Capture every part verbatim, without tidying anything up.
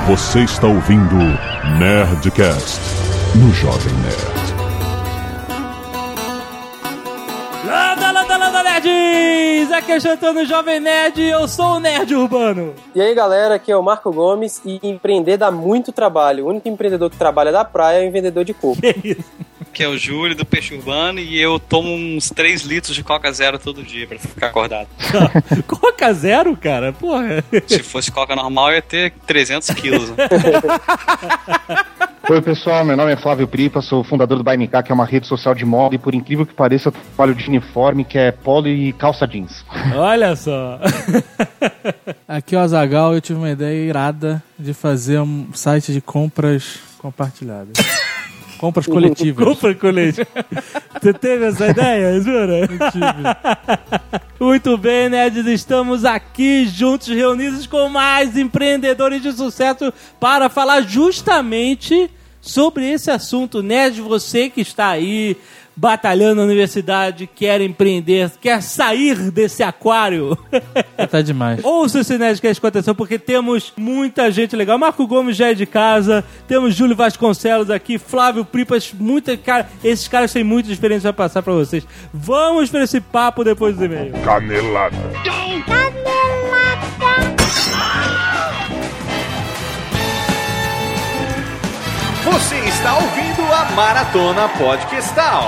Você está ouvindo Nerdcast no Jovem Nerd. Landa, landa, landa, nerds! Aqui é Chantando Jovem Nerd e eu sou o Nerd Urbano. E aí, galera, aqui é o Marco Gomes e empreender dá muito trabalho. O único empreendedor que trabalha da praia é o vendedor de coco. Que isso? Que é o Júlio do Peixe Urbano e eu tomo uns três litros de Coca Zero todo dia pra ficar acordado. Coca Zero, cara? Porra. Se fosse Coca normal, eu ia ter trezentos quilos. Oi, pessoal, meu nome é Flávio Pripa, sou fundador do Bainicá, que é uma rede social de moda, e por incrível que pareça, eu trabalho de uniforme, que é polo e calça jeans. Olha só. Aqui é o Azaghal e eu tive uma ideia irada de fazer um site de compras compartilhadas. Compras coletivas. Compra coletiva. Você teve essa ideia, jura? Eu tive. Muito bem, nerds, estamos aqui juntos, reunidos com mais empreendedores de sucesso para falar justamente sobre esse assunto. Nerd, você que está aí batalhando na universidade, quer empreender, quer sair desse aquário. Tá demais. Ouça esse Nerdcast com atenção, porque temos muita gente legal. Marco Gomes já é de casa, temos Júlio Vasconcelos aqui, Flávio Pripas, muita cara. Esses caras têm muita experiência para passar para vocês. Vamos para esse papo depois do e-mail. Canelada. Você está ouvindo a Maratona Podcastal.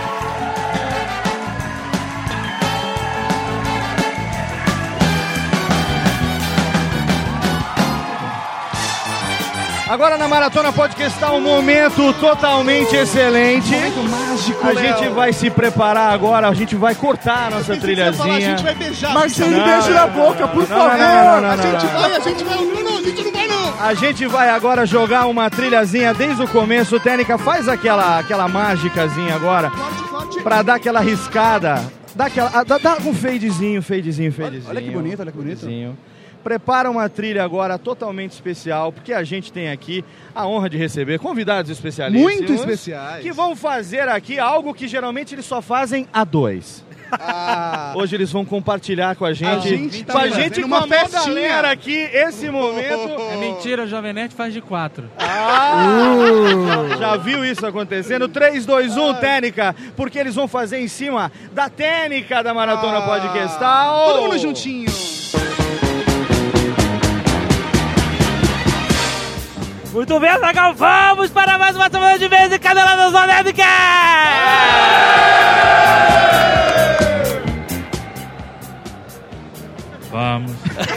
Agora na Maratona Podcastal, um momento totalmente excelente. Um momento mágico, A gente vai se preparar agora, a gente vai cortar a nossa trilhazinha. Falar, a gente vai beijar. Mas sem beijo na boca, por favor. Não, não, não, a gente vai, a gente vai. Não, não, a gente não vai não. A gente vai agora jogar uma trilhazinha desde o começo. Técnica, faz aquela, aquela mágicazinha agora. Forte, forte. Pra dar aquela riscada. Dá, aquela, dá, dá um fadezinho, fadezinho, fadezinho. Olha que bonito, olha que bonito. Fadezinho. Prepara uma trilha agora totalmente especial, porque a gente tem aqui a honra de receber convidados especialíssimos. Muito especiais. Que vão fazer aqui algo que geralmente eles só fazem a dois. Ah. Hoje eles vão compartilhar com a gente, a gente tá com a gente com uma a festinha. galera aqui, esse momento. É mentira, o Jovem Nerd faz de quatro. Ah, uh. Já viu isso acontecendo? três, dois, um, técnica, porque eles vão fazer em cima da técnica da Maratona ah. Podcastal. Todo mundo juntinho. Muito bem, Azaghal, vamos para mais uma semana de vez em Caneladas do Nerdcast! Vamos.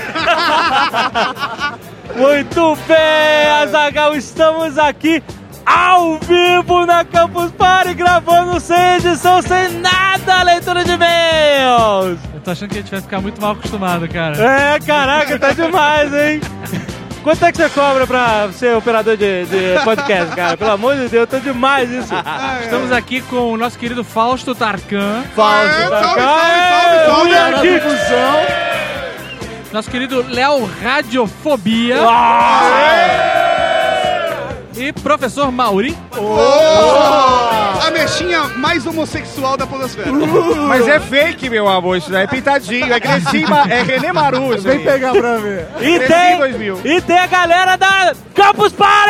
Muito bem, Azaghal, estamos aqui ao vivo na Campus Party, gravando sem edição, sem nada, leitura de e-mails! Eu tô achando que a gente vai ficar muito mal acostumado, cara. É, caraca, tá demais, hein? Quanto é que você cobra pra ser operador de, de podcast, cara? Pelo amor de Deus, tá demais isso. Estamos aqui com o nosso querido Fausto Tarkan. Fausto é, Tarkan. Salve, salve, salve, salve. Nosso querido Léo Radiofobia. E professor Mauri. Oh! A mexinha mais homossexual da podosfera. Uh! Mas é fake, meu amor, isso daí é pintadinho, é Crescima, é René Maru. Isso Vem aí. pegar pra ver. E tem, dois mil. e tem a galera da Campus Party!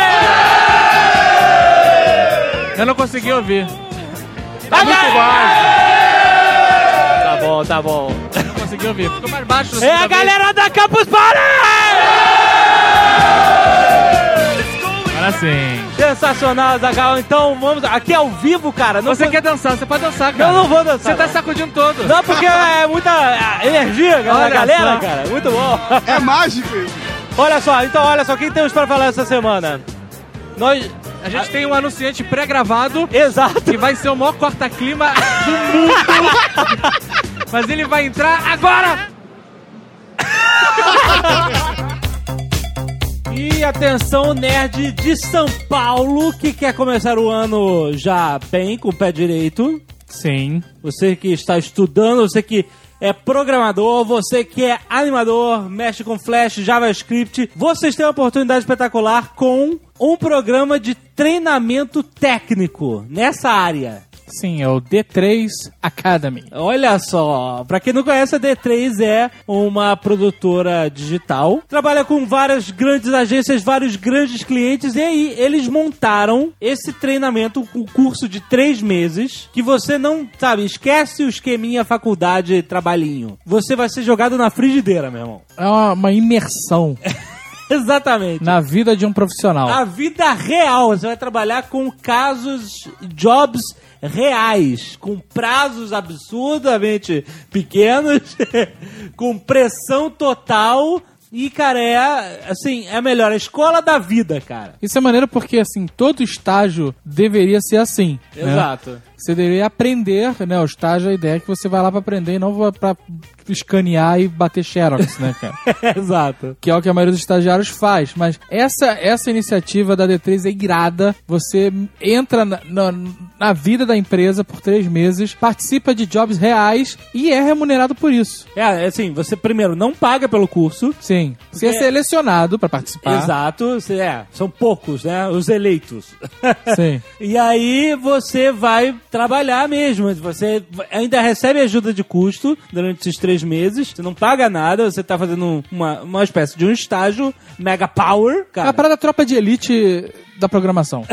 Eu não consegui ouvir. Tá a muito ga- baixo. Tá bom, tá bom. Eu não consegui ouvir. Ficou mais baixo. É a galera da Campus Party! Agora sim. Sensacional, Azaghal. Então vamos. Aqui ao vivo, cara. Não Você foi... quer dançar, você pode dançar, cara. Eu não vou dançar. Você tá não. sacudindo todo. Não, porque é muita energia da Olha galera, só. cara. Muito bom. É mágico isso. Olha só, então olha só, quem temos para falar essa semana? Nós... A gente tem um anunciante pré-gravado. Exato. Que vai ser o maior corta-clima do mundo. Mas ele vai entrar agora. E atenção, nerd de São Paulo, que quer começar o ano já bem, com o pé direito. Sim. Você que está estudando, você que é programador, você que é animador, mexe com Flash, JavaScript, vocês têm uma oportunidade espetacular com um programa de treinamento técnico nessa área. Sim, é o D três Academy. Olha só, pra quem não conhece, a D três é uma produtora digital, trabalha com várias grandes agências, vários grandes clientes, e aí eles montaram esse treinamento, um curso de três meses, que você não, sabe, esquece o esqueminha faculdade, trabalhinho. Você vai ser jogado na frigideira, meu irmão. É uma, uma imersão. Exatamente. Na vida de um profissional. A vida real. Você vai trabalhar com casos, jobs reais, com prazos absurdamente pequenos, com pressão total. E, cara, é, assim, é a melhor, a escola da vida, cara. Isso é maneiro porque, assim, todo estágio deveria ser assim. Exato. Né? Você deveria aprender, né? O estágio, a ideia é que você vai lá pra aprender e não pra escanear e bater xerox, né, cara? Exato. Que é o que a maioria dos estagiários faz. Mas essa, essa iniciativa da D três é irada. Você entra na, na, na vida da empresa por três meses, participa de jobs reais e é remunerado por isso. É, assim, você primeiro não paga pelo curso. Sim. Você é selecionado pra participar. Exato. Você, é, são poucos, né? Os eleitos. Sim. E aí você vai trabalhar mesmo. Você ainda recebe ajuda de custo durante esses três meses. Você não paga nada. Você tá fazendo uma, uma espécie de um estágio mega power, cara. É a parada tropa de elite da programação.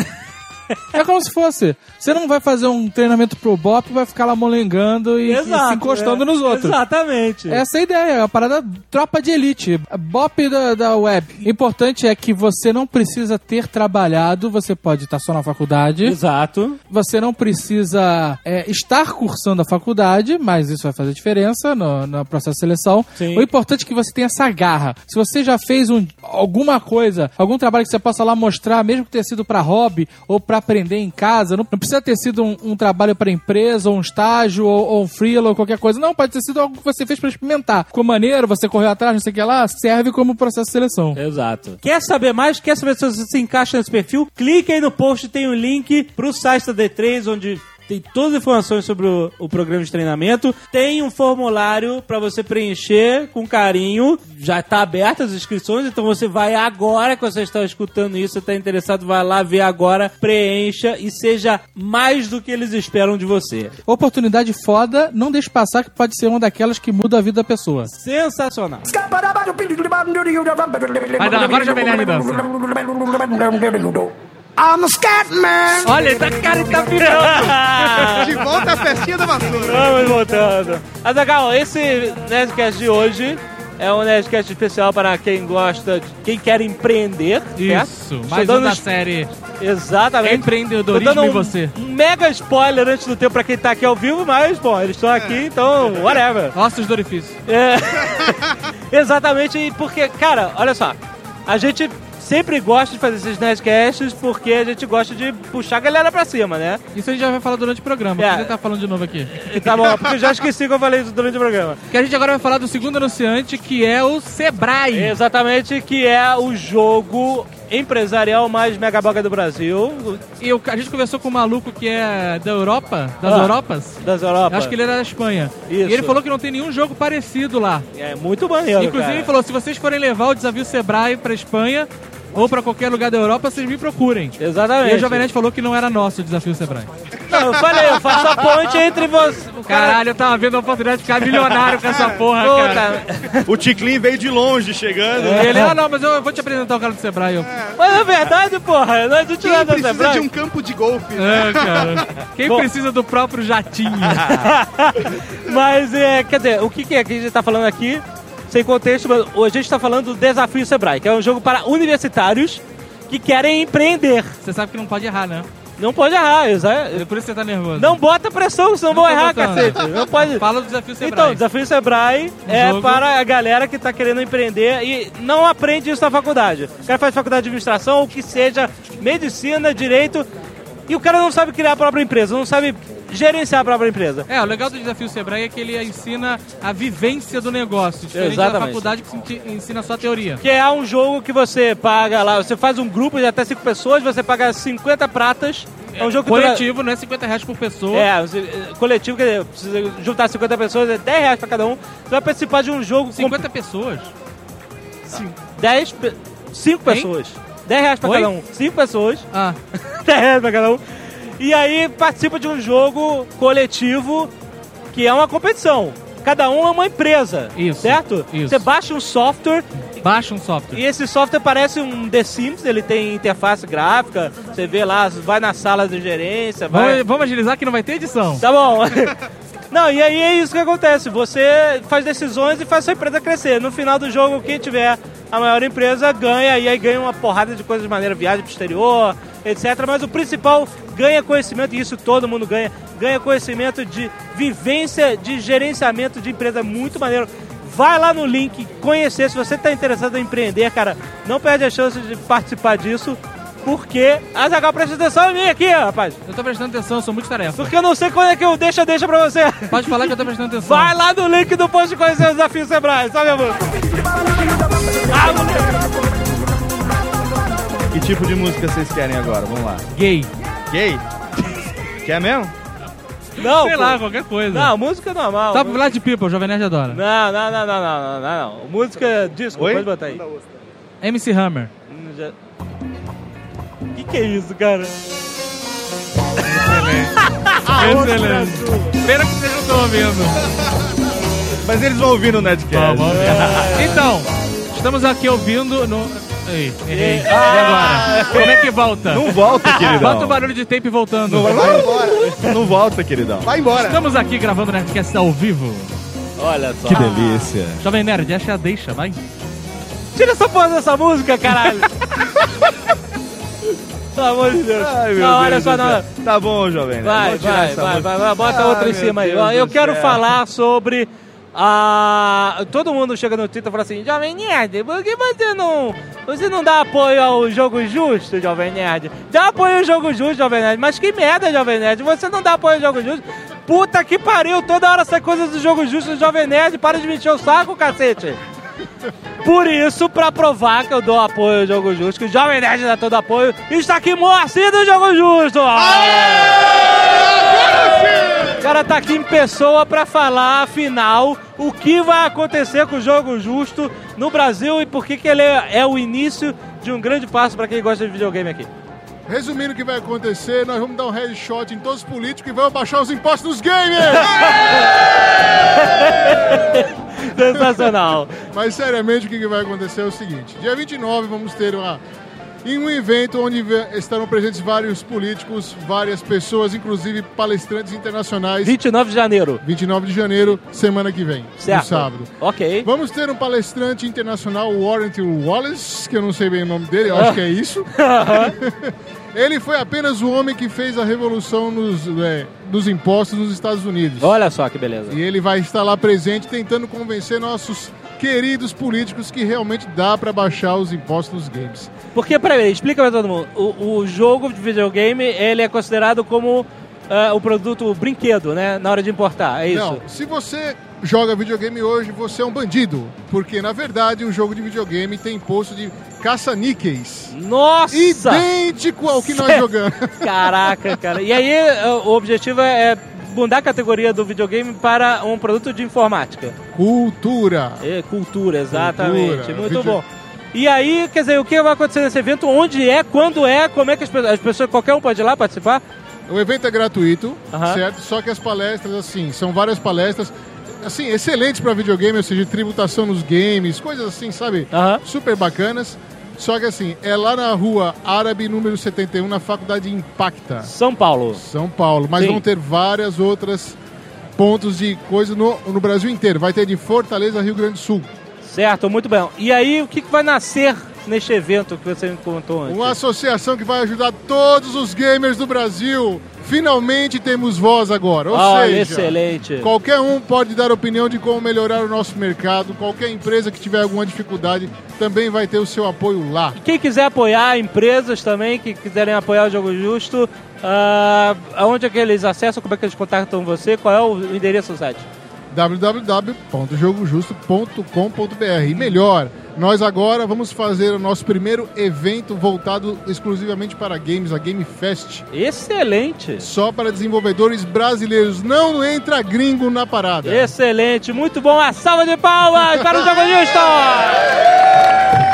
É como se fosse. Você não vai fazer um treinamento pro Bop e vai ficar lá molengando e, Exato, e se encostando é. nos outros. Exatamente. Essa é a ideia, é a parada tropa de elite. Bop da, da web. O importante é que você não precisa ter trabalhado, você pode estar só na faculdade. Exato. Você não precisa é, estar cursando a faculdade, mas isso vai fazer diferença no, no processo de seleção. Sim. O importante é que você tenha essa garra. Se você já fez um, alguma coisa, algum trabalho que você possa lá mostrar, mesmo que tenha sido pra hobby ou pra aprender em casa, não, não precisa ter sido um, um trabalho para empresa, ou um estágio, ou, ou um freela, ou qualquer coisa. Não, pode ter sido algo que você fez para experimentar. Ficou maneiro, você correu atrás, não sei o que lá, serve como processo de seleção. Exato. Quer saber mais? Quer saber se você se encaixa nesse perfil? Clique aí no post, tem um link pro site da D três, onde tem todas as informações sobre o, o programa de treinamento. Tem um formulário pra você preencher com carinho. Já tá aberto as inscrições, então você vai agora que você está escutando isso, você tá interessado, vai lá ver agora, preencha e seja mais do que eles esperam de você. Oportunidade foda, não deixe passar, que pode ser uma daquelas que muda a vida da pessoa. Sensacional. Vai dar, agora já melhor de dança. I'm a Scatman! Olha, ele tá, cara, ele tá virando. De volta à festinha da vassoura. Vamos voltando. Azaghal, esse Nerdcast de hoje é um Nerdcast especial para quem gosta, de, quem quer empreender. Isso, certo? mais um da série. Exatamente. Empreendedorismo Tô dando e um, você. Um mega spoiler antes do tempo pra quem tá aqui ao vivo, mas, bom, eles estão aqui, então, whatever. Ossos do orifício. É. Exatamente, e porque, cara, olha só, a gente sempre gosta de fazer esses Nerdcasts porque a gente gosta de puxar a galera pra cima, né? Isso a gente já vai falar durante o programa. É. Você tá falando de novo aqui. Tá bom, porque eu já esqueci que eu falei isso durante o programa. Que a gente agora vai falar do segundo anunciante, que é o Sebrae. Exatamente, que é o jogo empresarial mais megaboga do Brasil. E eu, a gente conversou com um maluco que é da Europa, das Ah, Europas. Das Europas. Acho que ele era da Espanha. Isso. E ele falou que não tem nenhum jogo parecido lá. É muito maneiro, Inclusive cara. ele falou, se vocês forem levar o desafio Sebrae pra Espanha ou pra qualquer lugar da Europa, vocês me procurem. Exatamente. E o Jovem Nerd falou que não era nosso o desafio Sebrae. Não, eu falei, eu faço a ponte entre você. O cara... Caralho, eu tava vendo a oportunidade de ficar milionário com essa porra, Pô, cara. cara. O Ticlin veio de longe chegando. E ele, ah não, mas eu vou te apresentar o cara do Sebrae. Eu, Mas é verdade, porra. Não é de Quem tirar da precisa Sebrae. de um campo de golfe? é, cara. Quem Bom. precisa do próprio jatinho? Mas, é, quer dizer, o que, que é que a gente tá falando aqui? Sem contexto, mas a gente tá falando do Desafio Sebrae, que é um jogo para universitários que querem empreender. Você sabe que não pode errar, né? Não pode errar, exato. É por isso que você tá nervoso. Não bota pressão, senão Não vão tô errar, botando. cacete. Não pode. Fala do desafio Sebrae. Então, o Desafio Sebrae é jogo. para a galera que tá querendo empreender e não aprende isso na faculdade. O cara faz faculdade de administração ou que seja medicina, direito, e o cara não sabe criar a própria empresa, não sabe gerenciar a própria empresa. É, o legal do desafio Sebrae é que ele ensina a vivência do negócio, diferente da Exatamente. faculdade que ensina só a teoria. Que é um jogo que você paga lá, você faz um grupo de até cinco pessoas, você paga cinquenta pratas. É um jogo que Coletivo, não é cinquenta reais por pessoa. É, você- coletivo, quer dizer, precisa juntar cinquenta pessoas, é dez reais pra cada um. Você vai participar de um jogo cinquenta pessoas? com dez, cinco Hein? pessoas. dez reais pra Oi? cada um. cinco pessoas, Ah, dez reais pra cada um. E aí participa de um jogo coletivo que é uma competição. Cada um é uma empresa, Isso, certo? isso. Você baixa um software Baixa um software. e esse software parece um The Sims, ele tem interface gráfica, você vê lá, vai na sala de gerência, vai... Vamos, vamos agilizar que não vai ter edição. Tá bom. Não, e aí é isso que acontece. Você faz decisões e faz sua empresa crescer. No final do jogo, quem tiver a maior empresa ganha, e aí ganha uma porrada de coisas de maneira, viagem pro exterior, etcétera. Mas o principal, ganha conhecimento, e isso todo mundo ganha, ganha conhecimento de vivência, de gerenciamento de empresa, muito maneiro. Vai lá no link, conhecer, se você está interessado em empreender, cara, não perde a chance de participar disso, porque... Azaghal, presta atenção em mim aqui, rapaz. Eu tô prestando atenção, eu sou muito tarefa. Porque eu não sei quando é que eu deixa, deixa pra você. Pode falar que eu tô prestando atenção. Vai lá no link do post de conhecer o Desafio Sebrae, sabe, amor? Ah, moleque. Que tipo de música vocês querem agora? Vamos lá. Gay. Gay? Quer mesmo? Não, Sei pô. lá, qualquer coisa. Não, música normal. Top Vlad People, Jovem Nerd adora. Não, não, não, não, não, não, não, não. Música disco, Oi? pode botar aí. M C Hammer. Hum, já- Que que é isso, cara? Excelente. Pena que vocês não estão ouvindo. Mas eles vão ouvir no Nerdcast. Então, estamos aqui ouvindo no... Ei, errei. Ah! E agora? Como é que volta? Não volta, queridão. Bota o barulho de tape voltando. Não, vai embora. Não volta, queridão. Vai embora. Estamos aqui gravando o Nerdcast ao vivo. Olha só. Que delícia. Jovem Nerd, essa é a deixa, vai. Tira essa porra dessa música, caralho. Pelo amor de Deus. Ai, meu não, olha Deus só, do não. céu. Tá bom, jovem. Vai, Vou tirar vai, essa vai, música. vai, vai, bota Ah, outra em meu cima aí. Deus Ó, Eu do quero céu. falar sobre a... Todo mundo chega no Twitter e fala assim, Jovem Nerd, por que você não... Você não dá apoio ao Jogo Justo, Jovem Nerd? Dá apoio ao Jogo Justo, Jovem Nerd. Mas que merda, Jovem Nerd. Você não dá apoio ao Jogo Justo? Puta que pariu. Toda hora sai coisa do Jogo Justo, Jovem Nerd. Para de me encher o saco, cacete. Por isso, pra provar que eu dou apoio ao Jogo Justo, que o Jovem Nerd dá todo apoio, está aqui Moacir do Jogo Justo! O cara tá aqui em pessoa pra falar, afinal, o que vai acontecer com o Jogo Justo no Brasil e por que que ele é, é o início de um grande passo pra quem gosta de videogame aqui. Resumindo o que vai acontecer, nós vamos dar um headshot em todos os políticos e vamos baixar os impostos dos gamers! Sensacional. Mas seriamente o que que vai acontecer é o seguinte, dia vinte e nove vamos ter uma, em um evento onde ve- estarão presentes vários políticos, várias pessoas, inclusive palestrantes internacionais, vinte e nove de janeiro. vinte e nove de janeiro, semana que vem, Certo. no sábado. Ok. Vamos ter um palestrante internacional, Warren Wallace, que eu não sei bem o nome dele, eu acho que é isso. Ele foi apenas o homem que fez a revolução nos, é, dos impostos nos Estados Unidos. Olha só que beleza. E ele vai estar lá presente tentando convencer nossos queridos políticos que realmente dá pra baixar os impostos dos games. Porque, peraí, explica pra todo mundo. O, o jogo de videogame, ele é considerado como uh, o produto brinquedo, né? Na hora de importar, é isso? Não, se você joga videogame hoje, você é um bandido. Porque, na verdade, o jogo de videogame tem imposto de caça-níqueis. Nossa! Idêntico ao que nós Sério? jogamos. Caraca, cara. E aí, uh, o objetivo é mudar a categoria do videogame para um produto de informática. Cultura. É, cultura, exatamente. Cultura. Muito Video- bom. E aí, quer dizer, o que vai acontecer nesse evento? Onde é? Quando é? Como é que as pessoas... As pessoas qualquer um pode ir lá participar? O evento é gratuito, Aham. certo? Só que as palestras, assim, são várias palestras, assim, excelentes para videogame, ou seja, tributação nos games, coisas assim, sabe? Aham. Super bacanas. Só que assim, é lá na rua Árabe, número setenta e um, na Faculdade Impacta, São Paulo. São Paulo. Mas Sim. vão ter várias outras pontos de coisa no, no Brasil inteiro. Vai ter de Fortaleza, Rio Grande do Sul. Certo, muito bem. E aí, o que que vai nascer neste evento que você me contou antes? Uma associação que vai ajudar todos os gamers do Brasil. Finalmente temos voz agora. Ou Olha, seja, excelente. qualquer um pode dar opinião de como melhorar o nosso mercado. Qualquer empresa que tiver alguma dificuldade também vai ter o seu apoio lá. Quem quiser apoiar, empresas também que quiserem apoiar o Jogo Justo, uh, aonde é que eles acessam, como é que eles contatam você, qual é o endereço do site? w w w ponto jogo justo ponto com ponto b r. E melhor, nós agora vamos fazer o nosso primeiro evento voltado exclusivamente para games, a Game Fest. Excelente. Só para desenvolvedores brasileiros. Não entra gringo na parada. Excelente, muito bom. A salva de palmas para o Jogo Justo!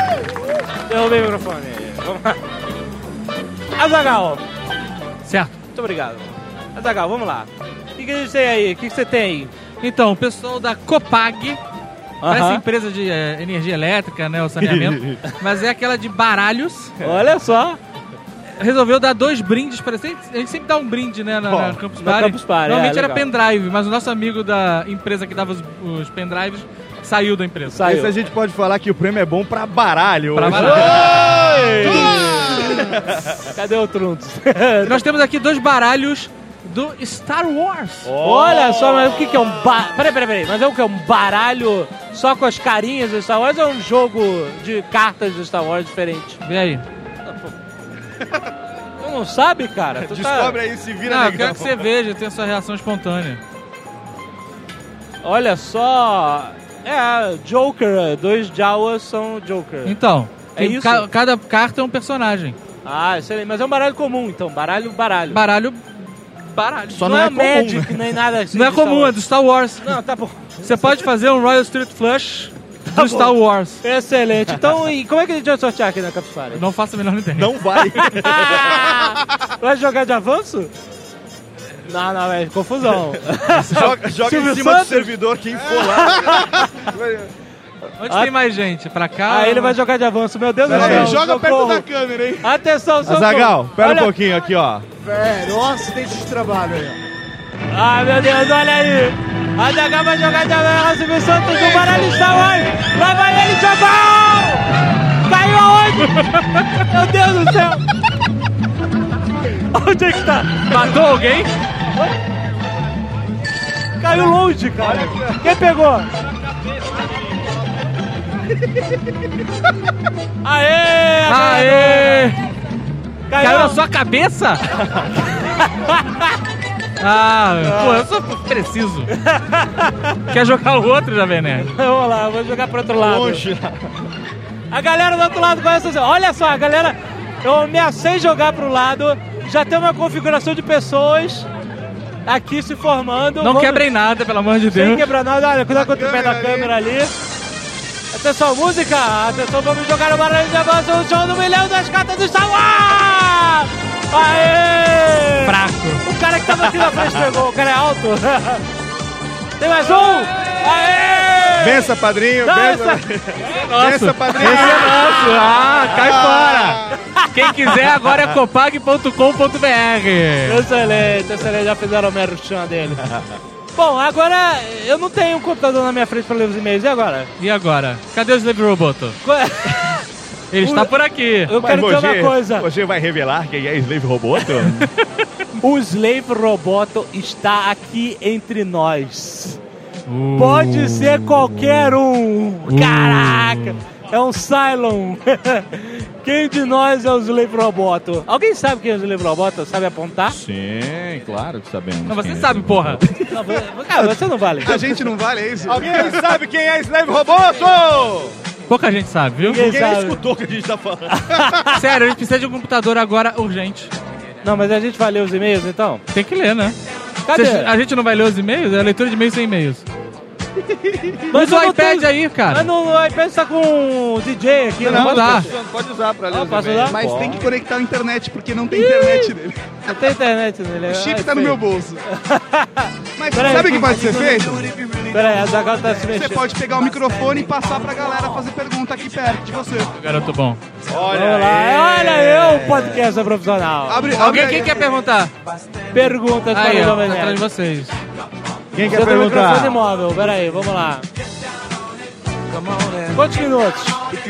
Derrubei o microfone. Vamos lá. Azaghal. Certo. Muito obrigado. Azaghal, vamos lá. O que, que a gente tem aí? O que, que você tem aí? Então, o pessoal da Copag, parece Aham. empresa de é, energia elétrica, né, o saneamento, mas é aquela de baralhos, Olha só. resolveu dar dois brindes para... A gente sempre dá um brinde, né, na, na Campus na Party. Campus Party, Normalmente é, era legal. pendrive, mas o nosso amigo da empresa que dava os, os pendrives saiu da empresa. Saiu. Esse a gente pode falar que o prêmio é bom pra baralho. Pra hoje. baralho. Cadê o Truntos? Nós temos aqui dois baralhos do Star Wars. Olha só, mas o que, que é um ba... Peraí, peraí, peraí. Mas é o que? Um baralho só com as carinhas do Star Wars ou é um jogo de cartas do Star Wars diferente? Vê aí. Tu não sabe, cara? Tu Descobre tá... aí, se vira Não, eu legal. quero que você veja, tenha sua reação espontânea. Olha só... É, Joker, dois Jawas são Joker. Então, É tem isso? ca- cada carta é um personagem. Ah, excelente. Mas é um baralho comum, então. Baralho, baralho. Baralho, baralho. Só não, não é, é comum, Magic, nem nada assim. Não é de Star comum, é Wars. do Star Wars. Não, tá bom. Você pode fazer um Royal Street Flush do Tá bom. Star Wars. Excelente. Então, e como é que a gente vai sortear aqui na Campus Party? Não faço a menor ideia. Não vai. Vai jogar de avanço? Não, não, é confusão. joga joga Silvio em cima Santos? do servidor, quem for lá. Onde Ah, tem mais gente? Pra cá? Ah, ele vai jogar de avanço. Meu Deus do Pera céu. aí, Joga perto socorro. da câmera, hein? Atenção, socorro. Azaghal, pera Olha- um pouquinho aqui, ó. Velho, nossa, tem esse trabalho aí. Ah, meu Deus, olha aí. Azaghal vai jogar de avanço. Silvio Santos do baralho Star Wars. Lá vai ele, Jabal! Caiu aonde? Meu Deus do céu. Onde é que tá? Matou alguém? Caiu longe, cara. Quem pegou? Aê! Aê! Caiu, Caiu na sua cabeça? Ah, pô, eu sou preciso. Quer jogar o outro, Jovem Nerd? Vamos lá, vou jogar pro outro lado. Longe. A galera do outro lado conhece assim. Olha só, a galera. Eu ameacei jogar pro lado. Já tem uma configuração de pessoas aqui se formando. Não Vamos- quebrem nada, pelo amor de Sem Deus. quebrar nada. Olha, cuidado com o pé da câmera ali. Atenção, música! Atenção, vamos jogar o baralho de avanço. O show do milhão das cartas do Star Wars! Aê! Fraco. O cara que tava aqui na frente pegou. O cara é alto. Tem mais um! Aê! Bença, padrinho. Não, Bença, essa- bença padrinho. Esse é nosso. Ah, cai fora. Quem quiser agora é copag ponto com ponto b r. Excelente, excelente. Já fizeram o merchan dele. Bom, agora eu não tenho um computador na minha frente para ler os e-mails. E agora? E agora? Cadê o Slave Roboto? Qual é? Ele está por aqui. Eu Mas quero dizer uma coisa. Você vai revelar quem é Slave Roboto? O Slave Roboto está aqui entre nós. Pode ser qualquer um. Caraca! É um Cylon. Quem de nós é o Slave Roboto? Alguém sabe quem é o Slave Roboto? Sabe apontar? Sim, claro que sabemos. Não, você quem é sabe, esse porra. Não, você- cara, você não vale. A gente não vale, é isso? Alguém sabe quem é Slave Roboto? Pouca gente sabe, viu? Ninguém Quem sabe. escutou o que a gente tá falando? Sério, a gente precisa de um computador agora urgente. Não, mas a gente vai ler os e-mails então? Tem que ler, né? Cadê? Cês- a gente não vai ler os e-mails? É a leitura de e-mails sem e-mails. Mas Usa eu o não iPad tenho- aí, cara. Mas no, no iPad tá com um D J aqui. Não, pode- dá. Pode usar pra ler Ah, os posso e-mails. usar? Mas tem que conectar a internet, porque não tem internet nele. Não tem internet nele. O chip Ai, tá no feio. meu bolso. Mas Peraí, sabe o que pode ser feito? Pera aí, a Zaghal tá se Você mexendo. pode pegar o microfone e passar pra galera fazer pergunta aqui perto de você. Garoto bom. Olha Vamos lá. Olha eu, podcast profissional. Abre, abre Alguém aí. quem quer perguntar? Perguntas para Aí, o ó, Jovem tá atrás de Nerd. vocês. Quem Você quer tem o microfone perguntar? móvel. Pera aí, vamos lá. Quantos minutos?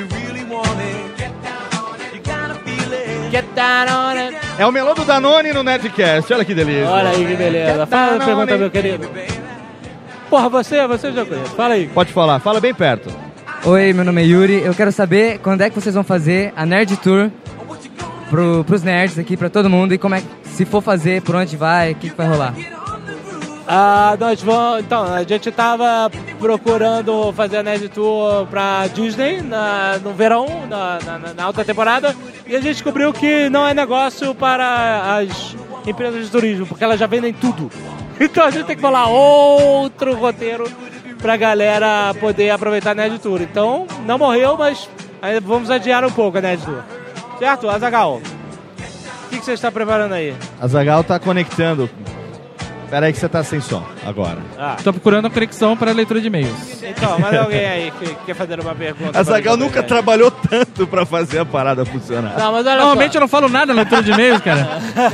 Get down on it. É o melão do Danone no Nerdcast. Olha que delícia. Olha aí que beleza. Fala a pergunta, meu querido. Porra, você, você já conhece. Fala aí. Pode falar, fala bem perto. Oi, meu nome é Yuri. Eu quero saber quando é que vocês vão fazer a Nerd Tour pro, pros nerds aqui, pra todo mundo. E como é que, se for fazer, por onde vai, o que, que vai rolar? Ah, nós vamos. Então, a gente tava procurando fazer a Nerd Tour pra Disney na, no verão, na, na, na alta temporada, e a gente descobriu que não é negócio para as empresas de turismo, porque elas já vendem tudo. Então a gente tem que falar outro roteiro pra galera poder aproveitar a Nerd Tour. Então, não morreu, mas aí vamos adiar um pouco a Nerd Tour. Certo, Azaghal? O que, que você está preparando aí? A Zagal tá conectando. Pera aí que você tá sem som agora. Ah. Tô procurando a conexão para a leitura de e-mails. Então, mas alguém aí que quer fazer uma pergunta? A Zagal nunca trabalhou tanto pra fazer a parada funcionar. Não, mas olha Normalmente só. eu não falo nada na leitura de e-mails, cara.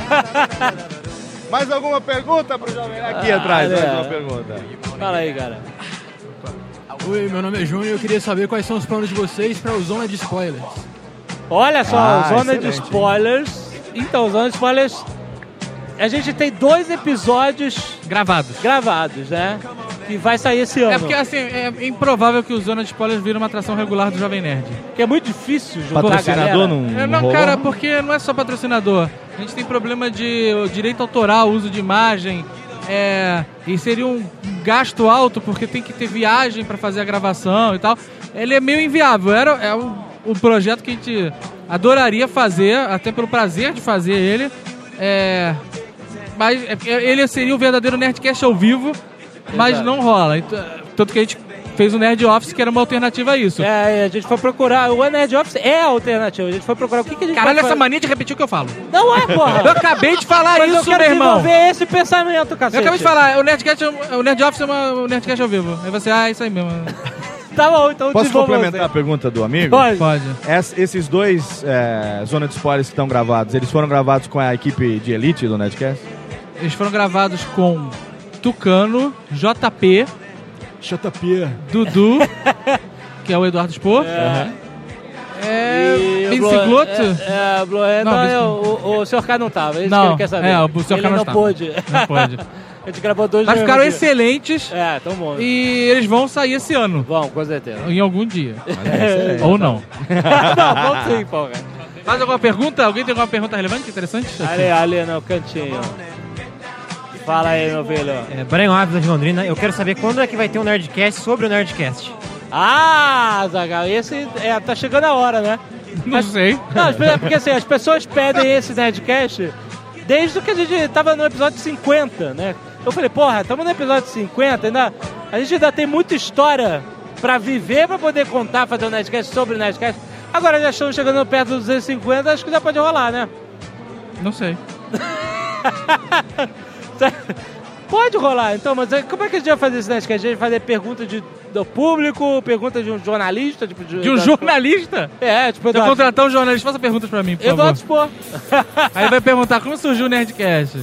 Mais alguma pergunta pro Jovem Nerd? Aqui Ah, atrás, é. mais uma pergunta. Fala aí, cara. Oi, meu nome é Júnior e eu queria saber quais são os planos de vocês para o Zona de Spoilers. Olha só, Ah, Zona de excelente. Spoilers. Então, Zona de Spoilers, a gente tem dois episódios Gravados. gravados, né? Que vai sair esse ano. É porque, assim, é improvável que o Zona de Spoilers vire uma atração regular do Jovem Nerd. Que é muito difícil juntar a Patrocinador galera. não, É, não não, rolou? cara, porque não é só patrocinador. A gente tem problema de direito autoral, uso de imagem. É, e seria um gasto alto porque tem que ter viagem pra fazer a gravação e tal. Ele é meio inviável. Era, é um, um projeto que a gente adoraria fazer, até pelo prazer de fazer ele. É, mas é, ele seria o verdadeiro Nerdcast ao vivo, mas Exato. não rola. Então, tanto que a gente fez o Nerd Office, que era uma alternativa a isso. É, a gente foi procurar. O Nerd Office é a alternativa. A gente foi procurar o que, que a gente Caralho, vai essa fazer. mania de repetir o que eu falo. Não é, porra! Eu acabei de falar Mas eu isso, quero meu irmão. desenvolver esse pensamento, cacete. Eu acabei de falar, o Nerdcast, é um- o Nerd Office é uma, o Nerdcast ao vivo. Aí você, ah, é isso aí mesmo. Tá bom, então Posso desenvolva complementar a você. pergunta do amigo? Pode. Pode. Es- esses dois é, Zona de Spoilers que estão gravados, eles foram gravados com a equipe de elite do Nerdcast? Eles foram gravados com Tucano, J P, J P. Dudu, que é o Eduardo Spor. É. É. E o Vince Blo- Glotto. É, é, Blo- é, Não, não, Vince- é, o, o senhor K não tava, é isso que Não, ele quer saber. é, o senhor K ele não não estava. pôde. Não pode. A gente gravou dois Mas no ficaram mesmo dia. excelentes É, tão bom. e eles vão sair esse ano. Vamos, com certeza. Em algum dia. É, Ou não. não, vamos sim, porra. Mais alguma pergunta? Alguém tem alguma pergunta relevante, interessante? Ali, ali no cantinho. Fala aí, meu filho. É, Brian Ávila de Londrina, eu quero saber quando é que vai ter um Nerdcast sobre o Nerdcast. Ah, Zagal, esse é, tá chegando a hora, né? Não sei. Não, é porque assim, as pessoas pedem esse Nerdcast desde que a gente tava no episódio cinquenta, né? Eu falei, porra, estamos no episódio cinquenta, ainda, a gente ainda tem muita história pra viver, pra poder contar, fazer um Nerdcast sobre o Nerdcast. Agora já estamos chegando perto dos duzentos e cinquenta, acho que já pode rolar, né? Não sei. Pode rolar, então, mas aí, como é que a gente vai fazer esse Nerdcast? A gente vai fazer pergunta de, do público, pergunta de um jornalista, tipo... De um jornalista? É, tipo... Se eu Eduardo- contratar um jornalista, faça perguntas pra mim, por Eduardo favor. Spor. Aí vai perguntar como surgiu o Nerdcast.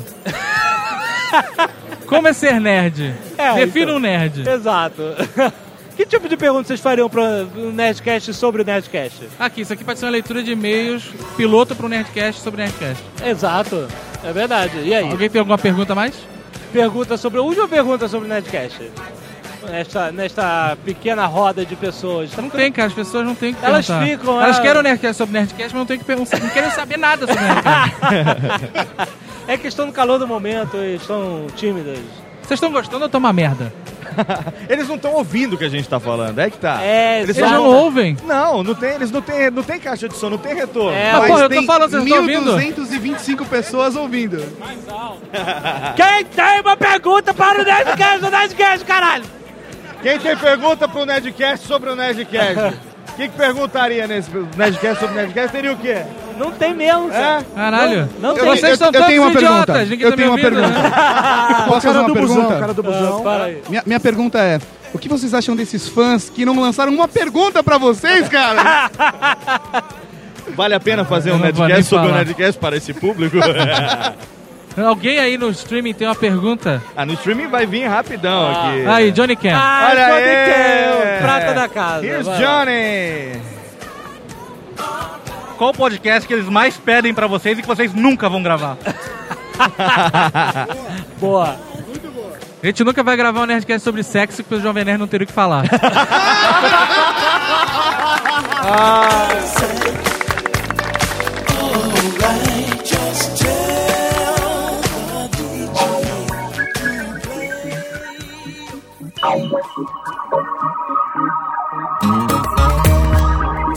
Como é ser nerd? É, Defina então. um nerd. Exato. Que tipo de pergunta vocês fariam para um Nerdcast sobre o Nerdcast? Aqui, isso aqui pode ser uma leitura de e-mails piloto para o Nerdcast sobre o Nerdcast. Exato, é verdade. E aí? Alguém tem alguma pergunta a mais? Pergunta sobre... Última pergunta sobre o Nerdcast. Nesta, nesta pequena roda de pessoas. Não tem, cara. As pessoas não têm que Elas perguntar. ficam... Elas ah, querem o Nerdcast sobre o Nerdcast, mas não, tem que perguntar, não querem saber nada sobre o Nerdcast. É que estão no calor do momento e estão tímidas. Vocês estão gostando ou estão uma merda? Eles não estão ouvindo o que a gente tá falando, é que tá. É, eles Eles não ouvem? Não, não tem, eles não tem, não tem caixa de som, não tem retorno. É, Mas, mas porra, eu tô tem falando, vocês não estão ouvindo? mil duzentas e vinte e cinco pessoas ouvindo. Quem tem uma pergunta para o Nerdcast do Nerdcast, caralho? Quem tem pergunta pro Nerdcast sobre o Nerdcast? O que, que perguntaria nesse Nerdcast sobre o Nerdcast? Teria o quê? Não tem mesmo, É? Caralho. Não Eu- tem. Vocês eu- são eu todos tenho uma idiotas. pergunta. Ninguém Eu tá tenho me uma ouvindo, pergunta. né? Posso fazer uma pergunta? cara do busão. Para aí. Minha, minha pergunta é, o que vocês acham desses fãs que não lançaram uma pergunta pra vocês, cara? Vale a pena fazer Eu um não vou nem Nerdcast sobre o falar. Nerdcast para esse público? Alguém aí no streaming tem uma pergunta? ah, no streaming vai vir rapidão Ah. aqui. Aí, Johnny Cam. Ah, Olha Johnny aí! Cam, prata da casa. Here's vai lá. Johnny! Qual o podcast que eles mais pedem pra vocês e que vocês nunca vão gravar? Boa. A gente nunca vai gravar um Nerdcast sobre sexo porque o Jovem Nerd não teria o que falar.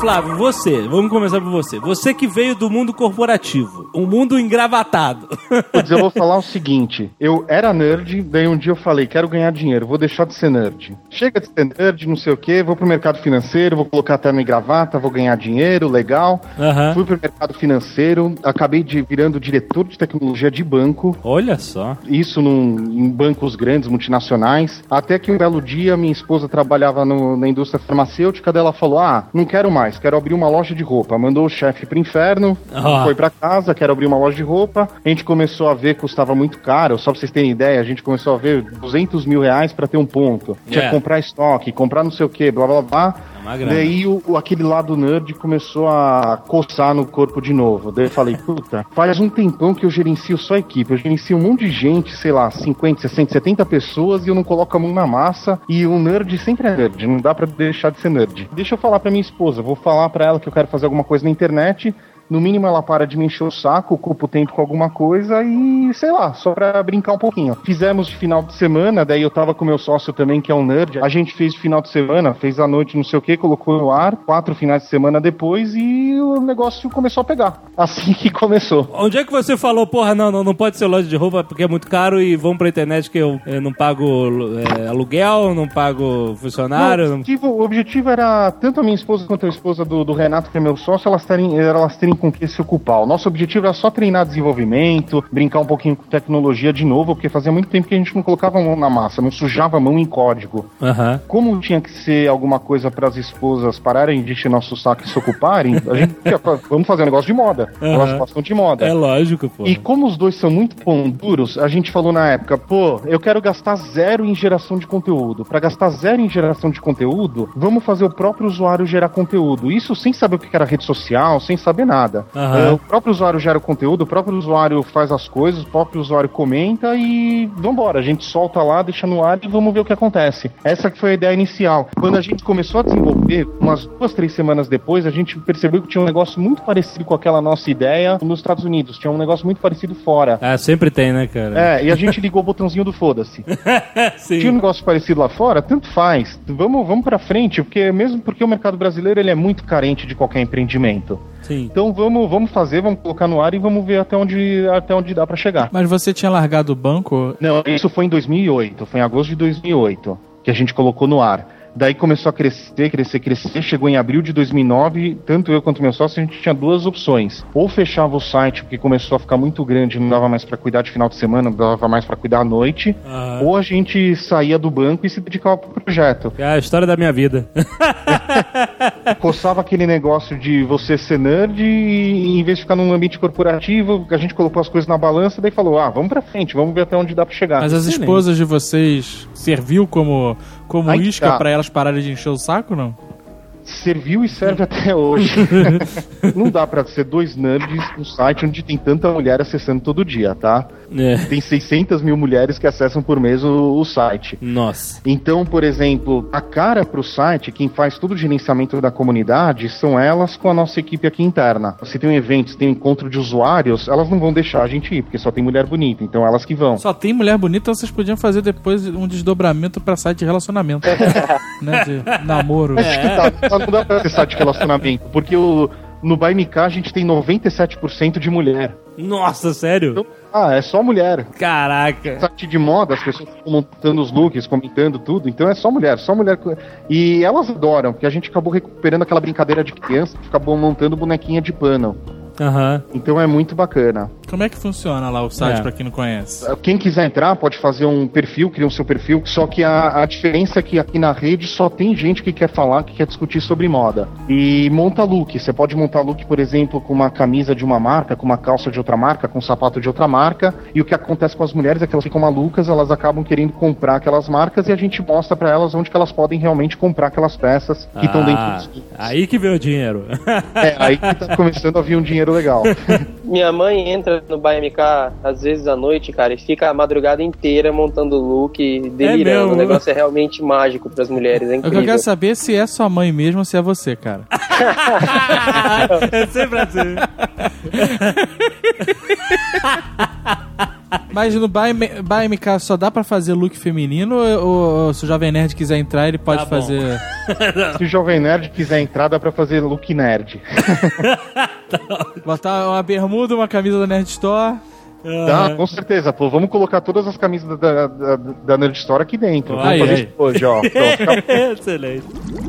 Flávio, você, vamos começar por você. Você que veio do mundo corporativo, um mundo engravatado. Putz, eu vou falar o seguinte, eu era nerd, daí um dia eu falei, quero ganhar dinheiro, vou deixar de ser nerd. Chega de ser nerd, não sei o quê, vou pro mercado financeiro, vou colocar terno e gravata, vou ganhar dinheiro, legal. Uhum. Fui pro mercado financeiro, acabei de, virando diretor de tecnologia de banco. Olha só. Isso num, em bancos grandes, multinacionais. Até que um belo dia, minha esposa trabalhava no, na indústria farmacêutica, daí ela falou, ah, não quero mais, quero abrir uma loja de roupa. Mandou o chefe pro inferno, oh. foi pra casa, quero abrir uma loja de roupa. A gente começou a ver que custava muito caro, só pra vocês terem ideia, a gente começou a ver duzentos mil reais pra ter um ponto. Tinha yeah. que comprar estoque, comprar não sei o que, blá blá blá. Daí o, o, aquele lado nerd começou a coçar no corpo de novo. Daí eu falei, puta, faz um tempão que eu gerencio só a equipe. Eu gerencio um monte de gente, sei lá, cinquenta, sessenta, setenta pessoas e eu não coloco a mão na massa. E o nerd sempre é nerd, não dá pra deixar de ser nerd. Deixa eu falar pra minha esposa, vou falar pra ela que eu quero fazer alguma coisa na internet. No mínimo ela para de me encher o saco, ocupa o tempo com alguma coisa e, sei lá, só pra brincar um pouquinho. Fizemos de final de semana, daí eu tava com meu sócio também, que é um nerd. A gente fez de final de semana, fez a noite não sei o que, colocou no ar, quatro finais de semana depois e o negócio começou a pegar. Assim que começou. Onde é que você falou, porra, não, não, não pode ser loja de roupa porque é muito caro e vamos pra internet que eu, eu não pago é, aluguel, não pago funcionário? Não, o, objetivo, o objetivo era, tanto a minha esposa quanto a esposa do, do Renato, que é meu sócio, elas terem, elas terem com que se ocupar. O nosso objetivo era só treinar desenvolvimento, brincar um pouquinho com tecnologia de novo, porque fazia muito tempo que a gente não colocava a mão na massa, não sujava a mão em código. Uhum. Como tinha que ser alguma coisa para as esposas pararem de encher nosso saco e se ocuparem, a gente vamos fazer um negócio de moda. Uhum. Elas gostam de moda. É lógico, pô. E como os dois são muito pão duros, a gente falou na época, pô, eu quero gastar zero em geração de conteúdo. Para gastar zero em geração de conteúdo, vamos fazer o próprio usuário gerar conteúdo. Isso sem saber o que era rede social, sem saber nada. Uhum. Uh, o próprio usuário gera o conteúdo, o próprio usuário faz as coisas, o próprio usuário comenta e vambora, a gente solta lá, deixa no ar e vamos ver o que acontece. Essa que foi a ideia inicial. Quando a gente começou a desenvolver, umas duas, três semanas depois, a gente percebeu que tinha um negócio muito parecido com aquela nossa ideia nos Estados Unidos, tinha um negócio muito parecido fora. Ah, sempre tem, né, cara? É, e a gente ligou o botãozinho do foda-se. Tinha um negócio parecido lá fora, tanto faz, vamos, vamos pra frente, porque mesmo porque o mercado brasileiro ele é muito carente de qualquer empreendimento. Sim. Então vamos, vamos fazer, vamos colocar no ar e vamos ver até onde, até onde dá pra chegar. Mas você tinha largado o banco? Não, isso foi em dois mil e oito, foi em agosto de dois mil e oito que a gente colocou no ar. Daí começou a crescer, crescer, crescer. Chegou em abril de dois mil e nove, tanto eu quanto meu sócio, a gente tinha duas opções. Ou fechava o site, porque começou a ficar muito grande, não dava mais pra cuidar de final de semana, não dava mais pra cuidar à noite. Uhum. Ou a gente saía do banco e se dedicava pro projeto. É a história da minha vida. Coçava aquele negócio de você ser nerd e em vez de ficar num ambiente corporativo, a gente colocou as coisas na balança, daí falou, ah, vamos pra frente, vamos ver até onde dá pra chegar. Mas as esposas de vocês serviu como, como Aí isca tá. pra elas pararem de encher o saco, não? Serviu e serve até hoje. Não dá pra ser dois nerds no site onde tem tanta mulher acessando todo dia, tá? É. Tem seiscentas mil mulheres que acessam por mês o, o site. Nossa. Então, por exemplo, a cara pro site, quem faz todo o gerenciamento da comunidade, são elas com a nossa equipe aqui interna. Se tem um evento, se tem um encontro de usuários, elas não vão deixar a gente ir, porque só tem mulher bonita, então elas que vão. Só tem mulher bonita, então vocês podiam fazer depois um desdobramento pra site de relacionamento. Né? De namoro. Acho que tá, não dá pra ser site de relacionamento, porque o, no Buy Me Car a gente tem noventa e sete por cento de mulher. Nossa, sério? Então, ah, é só mulher. Caraca. Site de moda, as pessoas estão montando os looks, comentando tudo, então é só mulher, só mulher. E elas adoram, porque a gente acabou recuperando aquela brincadeira de criança, que acabou montando bonequinha de pano. Uhum. Então é muito bacana. Como é que funciona lá o site, é. pra quem não conhece? Quem quiser entrar pode fazer um perfil, criar o seu perfil, só que a, a diferença é que aqui na rede só tem gente que quer falar, que quer discutir sobre moda. E monta look, você pode montar look, por exemplo, com uma camisa de uma marca, com uma calça de outra marca, com um sapato de outra marca, e o que acontece com as mulheres é que elas ficam malucas, elas acabam querendo comprar aquelas marcas e a gente mostra pra elas onde que elas podem realmente comprar aquelas peças que estão ah, dentro dos looks. Aí que veio o dinheiro. É, aí que tá começando a vir um dinheiro legal. Minha mãe entra no Buy Me Car às vezes à noite, cara, e fica a madrugada inteira montando look, delirando. É o negócio é realmente mágico pras mulheres, é incrível. Eu quero saber se é sua mãe mesmo ou se é você, cara. É sempre assim. Mas no B M K só dá pra fazer look feminino ou, ou se o Jovem Nerd quiser entrar, ele pode tá fazer... Se o Jovem Nerd quiser entrar, dá pra fazer look nerd. Botar uma bermuda, uma camisa da Nerd Store... Tá, com certeza, pô. Vamos colocar todas as camisas da, da, da Nerd Store aqui dentro. Ai, Vamos fazer ai. isso hoje, ó. Pronto. Excelente.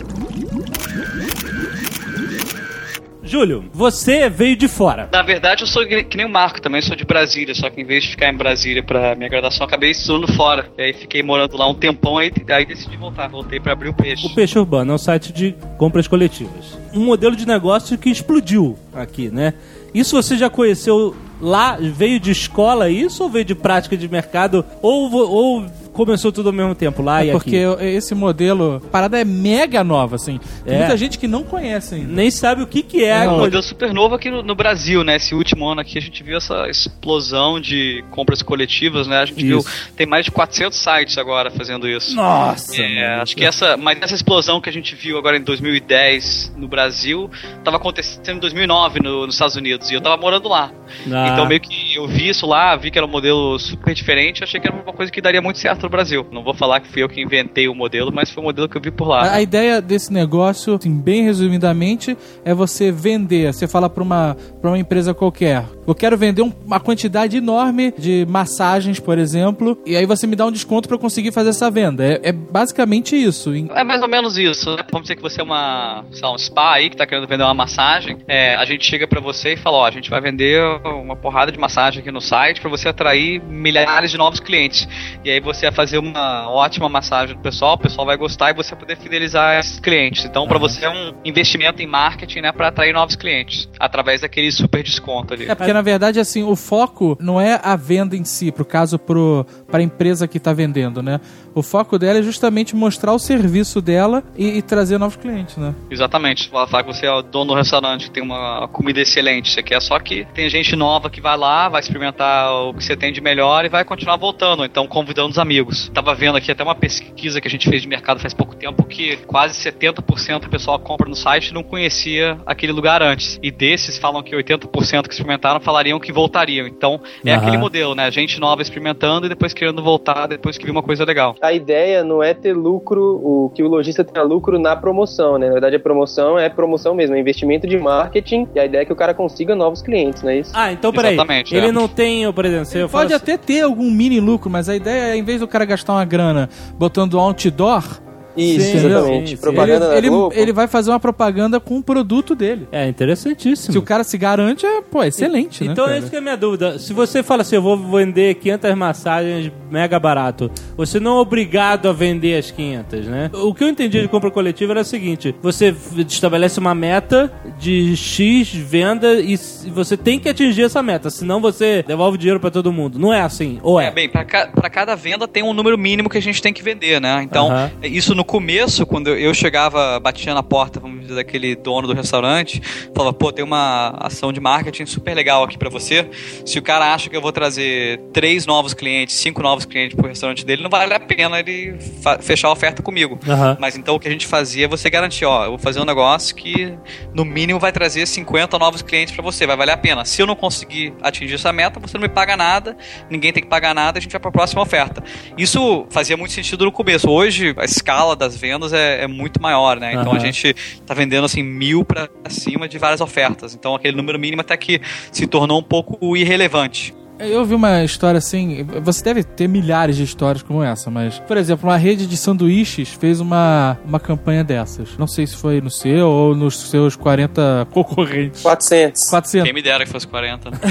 Júlio, você veio de fora. Na verdade, eu sou que nem o Marco também, sou de Brasília, só que em vez de ficar em Brasília pra minha graduação, acabei estudando fora. E aí fiquei morando lá um tempão, aí, aí decidi voltar. Voltei pra abrir o Peixe. O Peixe Urbano é um site de compras coletivas. Um modelo de negócio que explodiu aqui, né? Isso você já conheceu lá? Veio de escola isso ou veio de prática de mercado? Ou, ou começou tudo ao mesmo tempo lá é e porque aqui? Porque esse modelo, a parada é mega nova, assim. Tem É. muita gente que não conhece ainda. Nem sabe o que que é. É um modelo super novo aqui no, no Brasil, né? Esse último ano aqui a gente viu essa explosão de compras coletivas, né? A gente Isso. viu, tem mais de quatrocentos sites agora fazendo isso. Nossa! É, acho que essa, mas essa explosão que a gente viu agora em dois mil e dez no Brasil, estava acontecendo em dois mil e nove no, nos Estados Unidos, e eu tava morando lá. Ah. Então meio que eu vi isso lá, vi que era um modelo super diferente, achei que era uma coisa que daria muito certo no Brasil. Não vou falar que fui eu que inventei o modelo, mas foi o modelo que eu vi por lá. A, a ideia desse negócio, assim, bem resumidamente, é você vender. Você fala para uma, pra uma empresa qualquer: eu quero vender um, uma quantidade enorme de massagens, por exemplo, e aí você me dá um desconto para eu conseguir fazer essa venda. É, é basicamente isso. É mais ou menos isso, né? Vamos dizer que você é uma, sei lá, um spa aí que tá querendo vender uma massagem. É, a gente chega pra você e fala: ó, a gente vai vender uma porrada de massagem aqui no site pra você atrair milhares de novos clientes. E aí você vai fazer uma ótima massagem do pessoal, o pessoal vai gostar e você vai poder fidelizar esses clientes. Então, pra você é um investimento em marketing, né, pra atrair novos clientes, através daquele super desconto ali. É porque, na verdade, assim, o foco não é a venda em si, pro caso, pro, pra empresa que tá vendendo, né? O foco dela é justamente mostrar o serviço dela e, e trazer novos clientes, né? Exatamente. Ela fala que você é o dono do restaurante, que tem uma comida excelente. Você quer só que tem gente nova que vai lá, vai experimentar o que você tem de melhor e vai continuar voltando. Então, convidando os amigos. Tava vendo aqui até uma pesquisa que a gente fez de mercado faz pouco tempo, que quase setenta por cento do pessoal que compra no site não conhecia aquele lugar antes. E desses, falam que oitenta por cento que experimentaram falariam que voltariam. Então, é Aham. aquele modelo, né? Gente nova experimentando e depois querendo voltar depois que viu uma coisa legal. A ideia não é ter lucro, o que o lojista tenha lucro na promoção, né? Na verdade, a promoção é promoção mesmo, é investimento de marketing, e a ideia é que o cara consiga novos clientes, não é isso? Ah, então peraí. Exatamente, Ele é. não tem, por exemplo, você Ele fala pode assim- até ter algum mini lucro, mas a ideia é, em vez do cara gastar uma grana botando outdoor... Isso, entendeu? exatamente. Propaganda ele, na ele, Globo. ele vai fazer uma propaganda com o produto dele. É interessantíssimo. Se o cara se garante, é, pô, é excelente, né? Então, cara? essa que é a minha dúvida. Se você fala assim, eu vou vender quinhentas massagens mega barato, você não é obrigado a vender as quinhentas, né? O que eu entendi de compra coletiva era o seguinte: você estabelece uma meta de X venda e você tem que atingir essa meta, senão você devolve o dinheiro pra todo mundo. Não é assim? Ou é? É, bem, pra, ca pra cada venda tem um número mínimo que a gente tem que vender, né? Então, Aham. isso no começo, quando eu chegava, batia na porta, vamos dizer, daquele dono do restaurante, falava: pô, tem uma ação de marketing super legal aqui pra você. Se o cara acha que eu vou trazer três novos clientes, cinco novos clientes pro restaurante dele, não vale a pena ele fechar a oferta comigo. Aham. Mas então o que a gente fazia é você garantir: ó, eu vou fazer um negócio que no mínimo vai trazer cinquenta novos clientes pra você, vai valer a pena. Se eu não conseguir atingir essa meta, você não me paga nada, ninguém tem que pagar nada, a gente vai pra próxima oferta. Isso fazia muito sentido no começo. Hoje, a escala das vendas é, é muito maior, né? Então Aham. a gente tá vendendo assim mil pra cima de várias ofertas. Então aquele número mínimo até que se tornou um pouco irrelevante. Eu ouvi uma história assim, você deve ter milhares de histórias como essa, mas, por exemplo, uma rede de sanduíches fez uma, uma campanha dessas. Não sei se foi no seu ou nos seus quarenta concorrentes. quatrocentos. quatrocentos. Quem me dera que fosse quarenta. Né?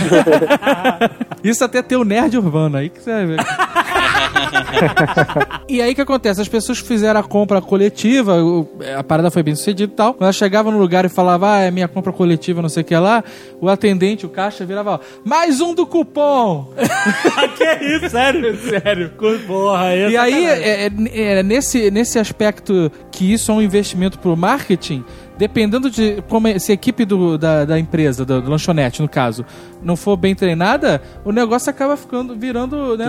Isso até ter o nerd urbano, aí que você vai ver. E aí o que acontece? As pessoas fizeram a compra coletiva, o- a parada foi bem sucedida e tal. Quando ela chegava no lugar e falava: ah, é minha compra coletiva, não sei o que lá, o atendente, o caixa, virava: ó, mais um do cupom! Que isso? Sério? Sério. Porra, aí é E aí, sacanagem. é, é- é nesse, nesse aspecto que isso é um investimento pro marketing, dependendo de como é- se a equipe do, da, da empresa, do, do lanchonete, no caso, não for bem treinada, o negócio acaba ficando, virando, né?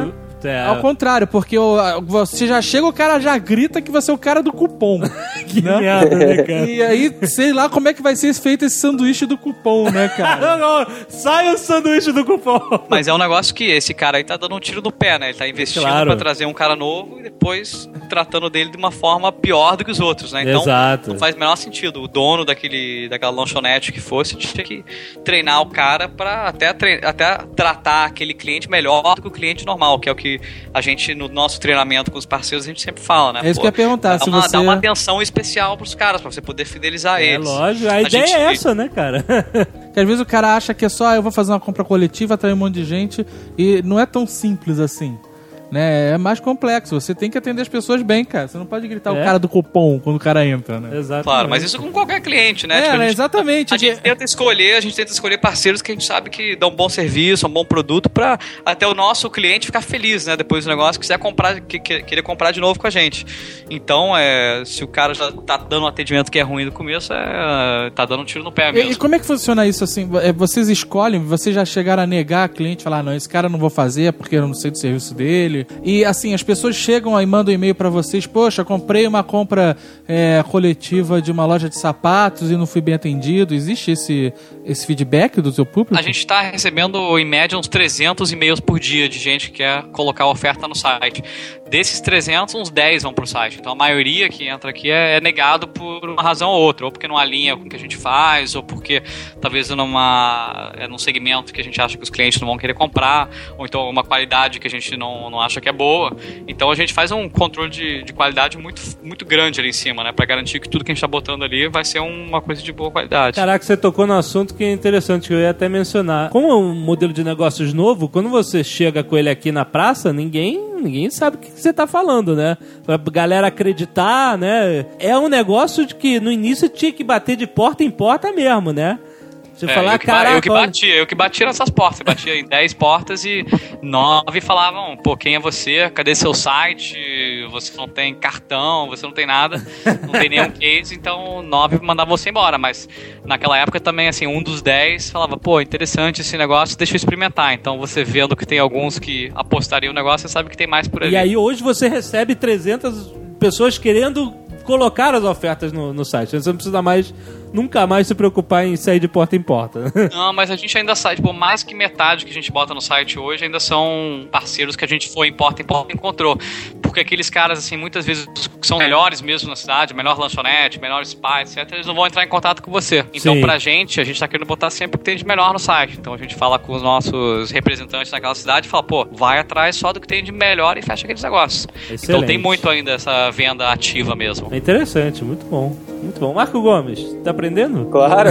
Exato, é. Ao contrário, porque o, você já chega, o cara já grita que você é o cara do cupom. Que né? merda, né, cara? E aí, sei lá como é que vai ser feito esse sanduíche do cupom, né, cara? Não, não, sai o sanduíche do cupom. Mas é um negócio que esse cara aí tá dando um tiro no pé, né? Ele tá investindo Claro. pra trazer um cara novo e depois tratando dele de uma forma pior do que os outros, né? Então, Exato. não faz o menor sentido. O dono daquele, daquela lanchonete que fosse tinha que treinar o cara pra até, tre- até tratar aquele cliente melhor do que o cliente normal, que é o que a gente, no nosso treinamento com os parceiros, a gente sempre fala, né? É isso que eu ia perguntar, Dá se uma, você- dá uma atenção especial pros caras, pra você poder fidelizar É eles. lógico, a ideia gente- é essa, né, cara? Que às vezes o cara acha que é só, ah, eu vou fazer uma compra coletiva, atrair um monte de gente, e não é tão simples assim. Né? É mais complexo. Você tem que atender as pessoas bem, cara. Você não pode gritar É. o cara do cupom quando o cara entra, né? Exato. Claro, mas isso com qualquer cliente, né? É, Tipo, a né, gente- exatamente. A gente tenta escolher, a gente tenta escolher parceiros que a gente sabe que dão um bom serviço, um bom produto pra até o nosso cliente ficar feliz, né? Depois do negócio, quiser comprar, que, que, querer comprar de novo com a gente. Então, é, se o cara já tá dando um atendimento que é ruim no começo, é, tá dando um tiro no pé E, mesmo. e como é que funciona isso assim? É, Vocês escolhem, vocês já chegaram a negar a cliente, falar, não, esse cara eu não vou fazer porque eu não sei do serviço dele. E assim, as pessoas chegam aí, mandam um e-mail pra vocês, poxa, comprei uma compra é, coletiva de uma loja de sapatos e não fui bem atendido. Existe esse, esse feedback do seu público? A gente está recebendo, em média, uns trezentos e-mails por dia de gente que quer colocar a oferta no site. Desses trezentos, uns dez vão pro site. Então, a maioria que entra aqui é, é negado por uma razão ou outra. Ou porque não alinha com o que a gente faz, ou porque talvez numa, é num segmento que a gente acha que os clientes não vão querer comprar, ou então alguma qualidade que a gente não, não acha que é boa. Então, a gente faz um controle de, de qualidade muito, muito grande ali em cima, né? Para garantir que tudo que a gente está botando ali vai ser uma coisa de boa qualidade. Caraca, você tocou num assunto que é interessante, que eu ia até mencionar. Como é um modelo de negócios novo, quando você chega com ele aqui na praça, ninguém, ninguém sabe o que você tá falando, né? Pra galera acreditar, né? É um negócio de que no início tinha que bater de porta em porta mesmo, né? Você É, falar, eu que, ba- caraca... eu que batia, eu que batia nessas portas. Eu batia em dez portas e nove falavam, pô, quem é você? Cadê seu site? Você não tem cartão, você não tem nada, não tem nenhum case, então nove mandavam você embora. Mas naquela época também, assim, um dos dez falava, pô, interessante esse negócio, deixa eu experimentar. Então você vendo que tem alguns que apostariam no negócio, você sabe que tem mais por ali. E aí hoje você recebe trezentas pessoas querendo colocar as ofertas no, no site. Você não precisa mais, nunca mais se preocupar em sair de porta em porta. Não, mas a gente ainda sai, tipo, mais que metade que a gente bota no site hoje ainda são parceiros que a gente foi em porta em porta e encontrou. Porque aqueles caras, assim, muitas vezes que são melhores mesmo na cidade, melhor lanchonete, melhor spa, etcétera, eles não vão entrar em contato com você. Então, Sim. pra gente, a gente tá querendo botar sempre o que tem de melhor no site. Então, a gente fala com os nossos representantes naquela cidade e fala, pô, vai atrás só do que tem de melhor e fecha aqueles negócios. Excelente. Então, tem muito ainda essa venda ativa mesmo. É interessante, muito bom. Muito bom. Marco Gomes, tá aprendendo? Claro.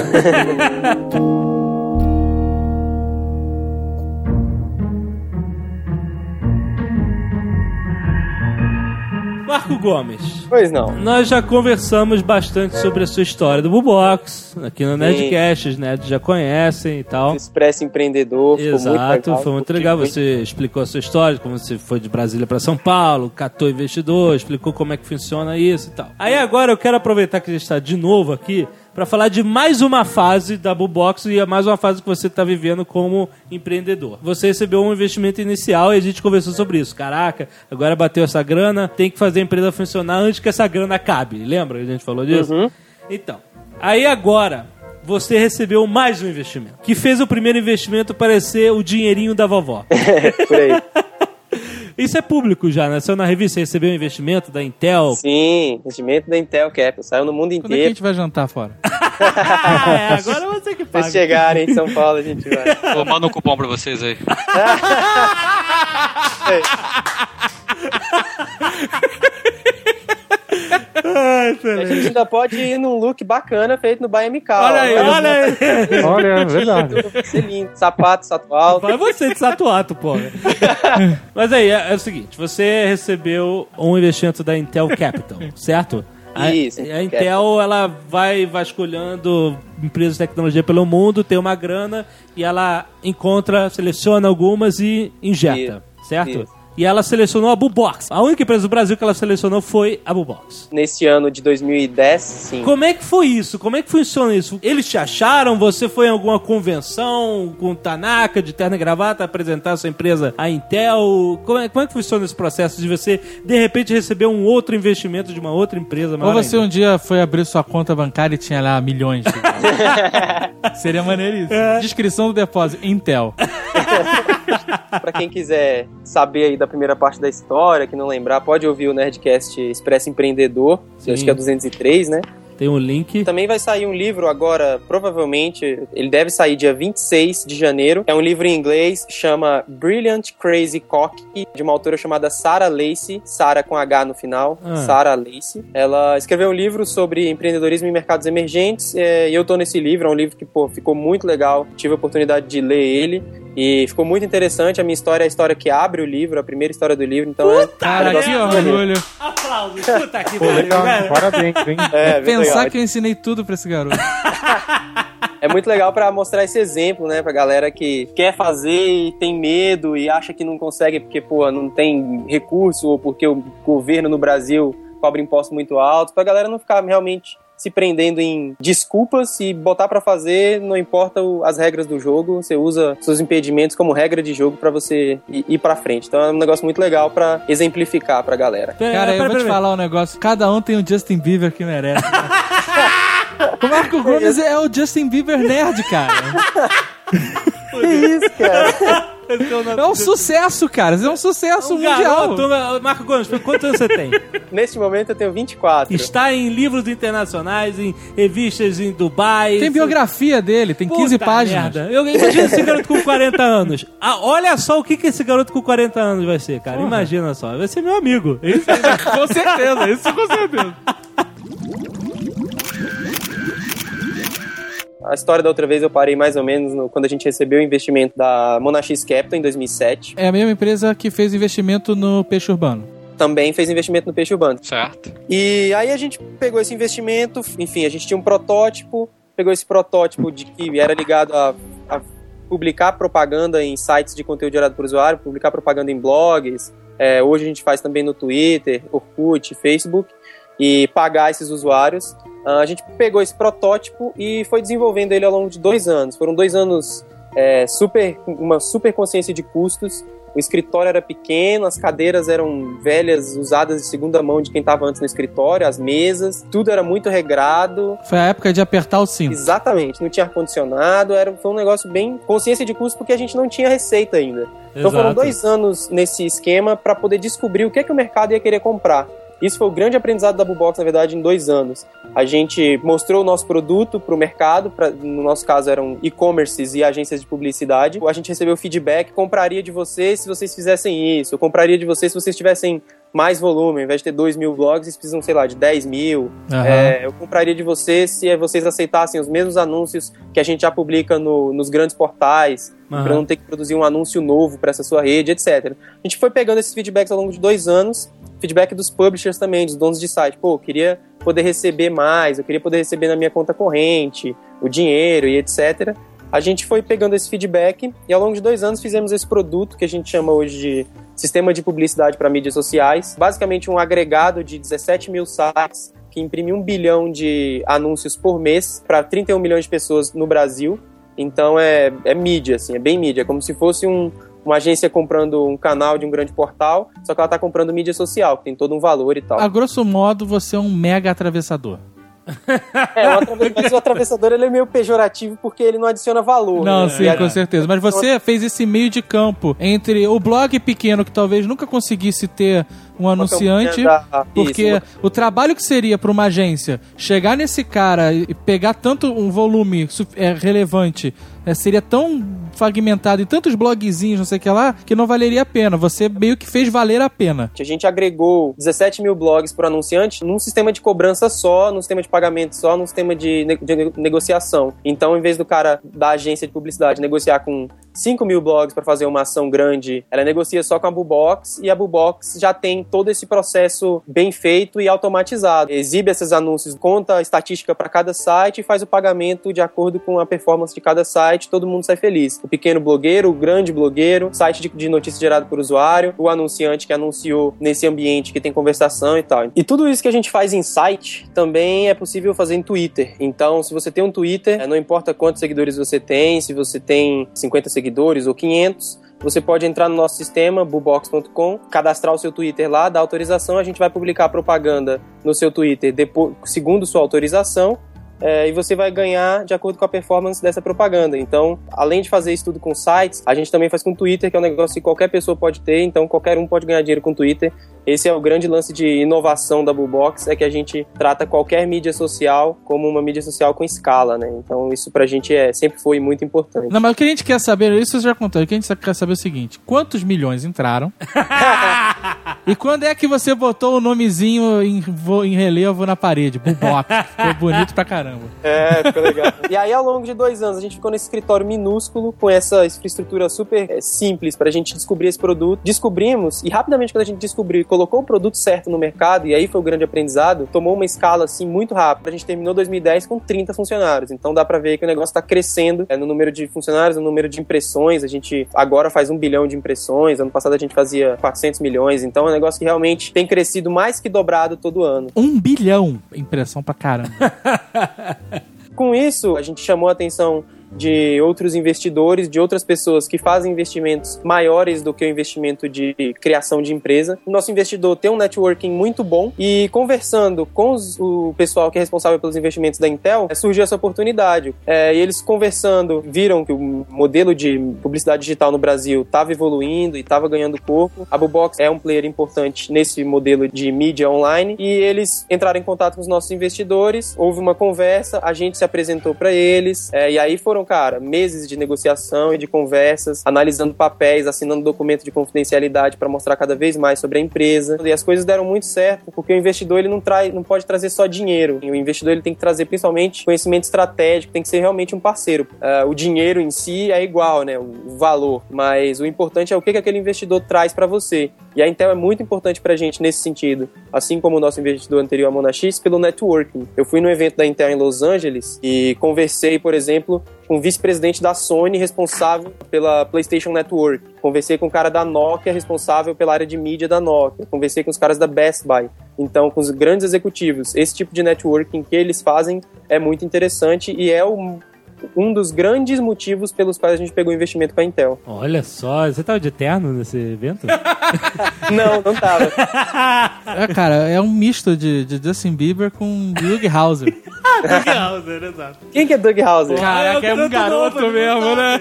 Marco Gomes. Pois não. Nós já conversamos bastante sobre a sua história do Bubox, aqui no Nerdcast, os nerds já conhecem e tal. Expresso Empreendedor. ficou muito Exato, legal, foi muito curti legal. Você explicou a sua história, como você foi de Brasília para São Paulo, catou investidor, explicou como é que funciona isso e tal. Aí agora eu quero aproveitar que a gente está de novo aqui para falar de mais uma fase da Bubox e mais uma fase que você está vivendo como empreendedor. Você recebeu um investimento inicial e a gente conversou sobre isso. Caraca, agora bateu essa grana, tem que fazer a empresa funcionar antes que essa grana acabe. Lembra que a gente falou disso? Uhum. Então, aí agora você recebeu mais um investimento, que fez o primeiro investimento parecer o dinheirinho da vovó. Por aí. Isso é público já, né? Saiu na revista, você recebeu um investimento da Intel. Sim, investimento da Intel Capital. Saiu no mundo Quando é que a inteiro. gente vai jantar fora? é, agora você que paga. Se chegarem em São Paulo, a gente vai. Eu mando um cupom pra vocês aí. Ai, A gente ainda pode ir num look bacana feito no Bahia M K. Olha aí, olha aí. Olha, é verdade. Vai ser lindo. Sapato, salto alto. Vai você de sato ato, pô. Mas aí, é, é o seguinte, você recebeu um investimento da Intel Capital, certo? A, Isso, a Intel, ela vai vasculhando empresas de tecnologia pelo mundo, tem uma grana e ela encontra, seleciona algumas e injeta, Isso, certo? isso. e ela selecionou a Bubox. A única empresa do Brasil que ela selecionou foi a Bubox. Nesse ano de dois mil e dez, sim. Como é que foi isso? Como é que funciona isso? Eles te acharam? Você foi em alguma convenção com o Tanaka de terno e gravata apresentar a sua empresa à Intel? Como é, como é que funciona esse processo de você, de repente, receber um outro investimento de uma outra empresa? Ou você ainda um dia foi abrir sua conta bancária e tinha lá milhões de Seria maneiríssimo. É. Descrição do depósito, Intel. Pra quem quiser saber aí da primeira parte da história, que não lembrar, pode ouvir o Nerdcast Expresso Empreendedor, acho que é duzentos e três, né? Tem um link. Também vai sair um livro agora, provavelmente, ele deve sair dia vinte e seis de janeiro. É um livro em inglês, chama Brilliant Crazy Cocky, de uma autora chamada Sarah Lacy, Sarah com H no final, ah. Sarah Lacy. Ela escreveu um livro sobre empreendedorismo em mercados emergentes, é, e eu tô nesse livro, é um livro que, pô, ficou muito legal, tive a oportunidade de ler ele, e ficou muito interessante. A minha história é a história que abre o livro, a primeira história do livro, então puta, é... Cara, que orgulho! Aplausos, puta que pariu, legal, parabéns, hein? É, pensar legal. Que eu ensinei tudo pra esse garoto. É muito legal pra mostrar esse exemplo, né, pra galera que quer fazer e tem medo e acha que não consegue porque, pô, não tem recurso ou porque o governo no Brasil cobra impostos muito altos, pra galera não ficar realmente se prendendo em desculpas e botar pra fazer, não importa o, as regras do jogo, você usa seus impedimentos como regra de jogo pra você ir, ir pra frente. Então é um negócio muito legal pra exemplificar pra galera. Cara, eu vou te falar um negócio, cada um tem um Justin Bieber que merece. O Marco Gomes é o Justin Bieber nerd, cara. Que isso, cara? É um sucesso, cara. É um sucesso um mundial. Garoto, Marco Gomes, quantos anos você tem? Neste momento eu tenho vinte e quatro. Está em livros internacionais, em revistas em Dubai. Tem biografia dele, tem quinze Puta páginas. Merda. Eu imagino esse garoto com quarenta anos. Ah, olha só o que, que esse garoto com quarenta anos vai ser, cara. Porra. Imagina só. Vai ser meu amigo. Isso, com certeza, isso com certeza. A história da outra vez eu parei mais ou menos no, quando a gente recebeu o investimento da Monax Capital em dois mil e sete. É a mesma empresa que fez investimento no peixe urbano. Também fez investimento no peixe urbano. Certo. E aí a gente pegou esse investimento, enfim, a gente tinha um protótipo, pegou esse protótipo de que era ligado a, a publicar propaganda em sites de conteúdo gerado por usuário, publicar propaganda em blogs. É, hoje a gente faz também no Twitter, Orkut, Facebook, e pagar esses usuários. Uh, a gente pegou esse protótipo e foi desenvolvendo ele ao longo de dois anos. Foram dois anos é, super, uma super consciência de custos. O escritório era pequeno, as cadeiras eram velhas, usadas de segunda mão de quem estava antes no escritório, as mesas, tudo era muito regrado. Foi a época de apertar o cinto. Exatamente, não tinha ar-condicionado, era, foi um negócio bem consciência de custo porque a gente não tinha receita ainda. Exato. Então foram dois anos nesse esquema para poder descobrir o que, é que o mercado ia querer comprar. Isso foi o grande aprendizado da Bubox, na verdade, em dois anos. A gente mostrou o nosso produto para o mercado, pra, no nosso caso eram e-commerces e agências de publicidade. A gente recebeu feedback, compraria de vocês se vocês fizessem isso, eu compraria de vocês se vocês tivessem mais volume, ao invés de ter dois mil blogs, eles precisam, sei lá, de dez mil. Uhum. É, eu compraria de vocês se vocês aceitassem os mesmos anúncios que a gente já publica no, nos grandes portais, uhum. para não ter que produzir um anúncio novo para essa sua rede, etcétera. A gente foi pegando esses feedbacks ao longo de dois anos, feedback dos publishers também, dos donos de site. Pô, eu queria poder receber mais, eu queria poder receber na minha conta corrente, o dinheiro e etcétera. A gente foi pegando esse feedback e ao longo de dois anos fizemos esse produto que a gente chama hoje de Sistema de Publicidade para Mídias Sociais. Basicamente um agregado de dezessete mil sites que imprime um bilhão de anúncios por mês para trinta e um milhões de pessoas no Brasil. Então é, é mídia, assim, é bem mídia. É como se fosse um, uma agência comprando um canal de um grande portal, só que ela está comprando mídia social, que tem todo um valor e tal. A grosso modo, você é um mega atravessador. É, um atravessador, mas o atravessador ele é meio pejorativo porque ele não adiciona valor. Não, né? sim, é, com certeza. Mas você fez esse meio de campo entre o blog pequeno que talvez nunca conseguisse ter um anunciante, da... porque Isso, o trabalho que seria para uma agência chegar nesse cara e pegar tanto um volume é, relevante, é, seria tão fragmentado em tantos blogzinhos, não sei o que lá, que não valeria a pena. Você meio que fez valer a pena. A gente agregou dezessete mil blogs por anunciante num sistema de cobrança só, num sistema de pagamento só, num sistema de, ne- de negociação. Então, em vez do cara da agência de publicidade negociar com cinco mil blogs para fazer uma ação grande, ela negocia só com a Bubox, e a Bubox já tem todo esse processo bem feito e automatizado. Exibe esses anúncios, conta a estatística para cada site e faz o pagamento de acordo com a performance de cada site, todo mundo sai feliz. O pequeno blogueiro, o grande blogueiro, site de, de notícia gerado por usuário, o anunciante que anunciou nesse ambiente que tem conversação e tal. E tudo isso que a gente faz em site também é possível fazer em Twitter. Então, se você tem um Twitter, não importa quantos seguidores você tem, se você tem cinquenta seguidores ou quinhentos, você pode entrar no nosso sistema, bubox ponto com, cadastrar o seu Twitter lá, dar autorização, a gente vai publicar propaganda no seu Twitter depois, segundo sua autorização, é, e você vai ganhar de acordo com a performance dessa propaganda. Então, além de fazer isso tudo com sites, a gente também faz com Twitter, que é um negócio que qualquer pessoa pode ter, então qualquer um pode ganhar dinheiro com Twitter. Esse é o grande lance de inovação da Bubox, é que a gente trata qualquer mídia social como uma mídia social com escala, né? Então isso pra gente é, sempre foi muito importante. Não, mas o que a gente quer saber, isso você já contou, o que a gente quer saber é o seguinte, quantos milhões entraram? E quando é que você botou o nomezinho em, em relevo na parede? Bubox. Ficou bonito pra caramba. É, ficou legal. E aí ao longo de dois anos a gente ficou nesse escritório minúsculo, com essa infraestrutura super é, simples pra gente descobrir esse produto. Descobrimos, e rapidamente quando a gente descobriu, colocou o produto certo no mercado, e aí foi o grande aprendizado, tomou uma escala assim muito rápida. A gente terminou dois mil e dez com trinta funcionários, então dá pra ver que o negócio tá crescendo é, no número de funcionários, no número de impressões. A gente agora faz um bilhão de impressões, ano passado a gente fazia quatrocentos milhões, então é um negócio que realmente tem crescido mais que dobrado todo ano. Um bilhão, impressão pra caramba. Com isso, a gente chamou a atenção de outros investidores, de outras pessoas que fazem investimentos maiores do que o investimento de criação de empresa. O nosso investidor tem um networking muito bom e conversando com os, o pessoal que é responsável pelos investimentos da Intel, é, surgiu essa oportunidade. É, e eles conversando, viram que o modelo de publicidade digital no Brasil estava evoluindo e estava ganhando corpo. A Bubox é um player importante nesse modelo de mídia online e eles entraram em contato com os nossos investidores, houve uma conversa, a gente se apresentou para eles, é, e aí foram cara, meses de negociação e de conversas, analisando papéis, assinando documento de confidencialidade para mostrar cada vez mais sobre a empresa. E as coisas deram muito certo, porque o investidor ele não, traz, não pode trazer só dinheiro. O investidor ele tem que trazer principalmente conhecimento estratégico, tem que ser realmente um parceiro. Uh, o dinheiro em si é igual, né, o valor, mas o importante é o que, que aquele investidor traz para você. E a Intel é muito importante pra gente nesse sentido, assim como o nosso investidor anterior, a Monax, pelo networking. Eu fui no evento da Intel em Los Angeles e conversei, por exemplo, com o vice-presidente da Sony responsável pela PlayStation Network. Conversei com o cara da Nokia responsável pela área de mídia da Nokia. Conversei com os caras da Best Buy. Então, com os grandes executivos, esse tipo de networking que eles fazem é muito interessante e é o um dos grandes motivos pelos quais a gente pegou investimento com a Intel. Olha só, você tava de terno nesse evento? Não, não tava. É, cara, é um misto de, de Justin Bieber com Doug Hauser. Doug Hauser, exato. Quem que é Doug Hauser? Caraca, é um garoto novo, mesmo, né?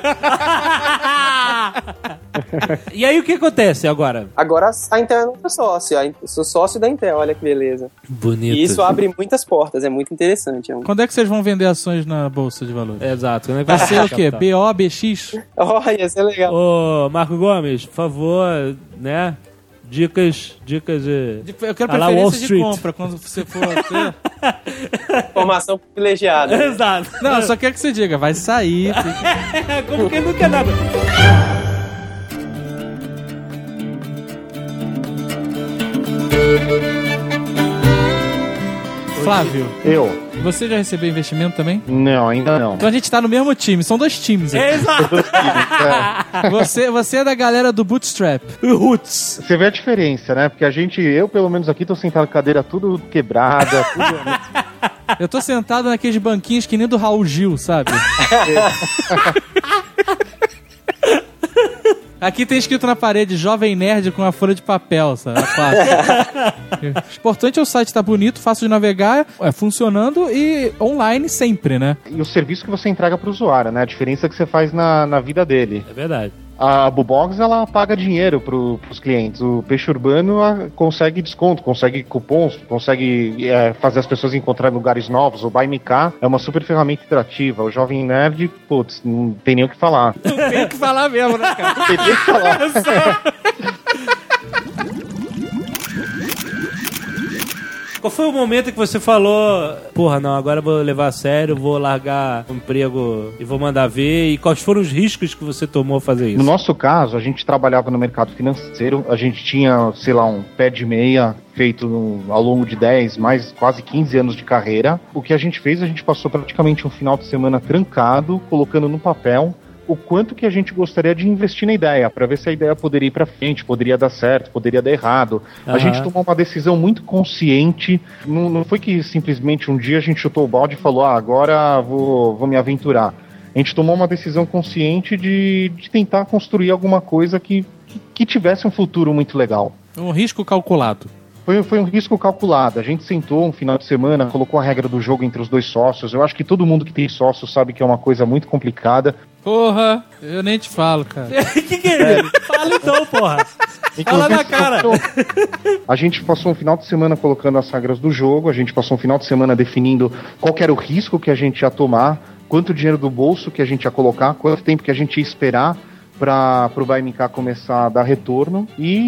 E aí o que acontece agora? Agora a Intel é nossa sócia. Eu sou sócio da Intel, olha que beleza. Bonito. E isso abre muitas portas, é muito interessante. É um... Quando é que vocês vão vender ações na Bolsa de Valores? É, exato. Quando é que vai ser o quê? B O, B X? Olha, ia ser legal. Ô, Marco Gomes, por favor, né? Dicas, dicas de... Eu quero preferência de compra quando você for ter. Informação privilegiada. Né? Exato. Não, eu só quero que você diga, vai sair. Como que não quer nada. Flávio. Eu. Você já recebeu investimento também? Não, ainda não. Então a gente tá no mesmo time, são dois times. É, exato. É. Você, você é da galera do Bootstrap. Roots. Você vê a diferença, né? Porque a gente, eu pelo menos aqui, tô sentado com a cadeira tudo quebrada, tudo... Eu tô sentado naqueles banquinhos que nem do Raul Gil, sabe? Aqui tem escrito na parede, Jovem Nerd com uma folha de papel, sabe? O importante é o site tá bonito, fácil de navegar, é funcionando e online sempre, né? E o serviço que você entrega pro usuário, né? A diferença que você faz na, na vida dele. É verdade. A Bubox, ela paga dinheiro pro, pros clientes. O Peixe Urbano a, consegue desconto, consegue cupons, consegue é, fazer as pessoas encontrarem lugares novos. O Buy Me Car é uma super ferramenta interativa. O Jovem Nerd, putz, não tem nem o que falar. Não tem o que falar mesmo, né, cara? Não tem nem o que falar. Qual foi o momento que você falou, porra, não, agora eu vou levar a sério, vou largar o emprego e vou mandar ver? E quais foram os riscos que você tomou a fazer isso? No nosso caso, a gente trabalhava no mercado financeiro, a gente tinha, sei lá, um pé de meia feito no, ao longo de dez, mais quase quinze anos de carreira. O que a gente fez, a gente passou praticamente um final de semana trancado, colocando no papel o quanto que a gente gostaria de investir na ideia, para ver se a ideia poderia ir para frente, poderia dar certo, poderia dar errado. Uhum. A gente tomou uma decisão muito consciente, não, não foi que simplesmente um dia a gente chutou o balde e falou, ah, agora vou, vou me aventurar. A gente tomou uma decisão consciente de, de tentar construir alguma coisa que, que, que tivesse um futuro muito legal. Um risco calculado. Foi, foi um risco calculado. A gente sentou um final de semana, colocou a regra do jogo entre os dois sócios. Eu acho que todo mundo que tem sócio sabe que é uma coisa muito complicada. Porra, eu nem te falo, cara. que que é? é? Fala então, porra. Fala na cara. A gente passou um final de semana colocando as regras do jogo, a gente passou um final de semana definindo qual que era o risco que a gente ia tomar, quanto dinheiro do bolso que a gente ia colocar, quanto tempo que a gente ia esperar para o Buy Me Car começar a dar retorno,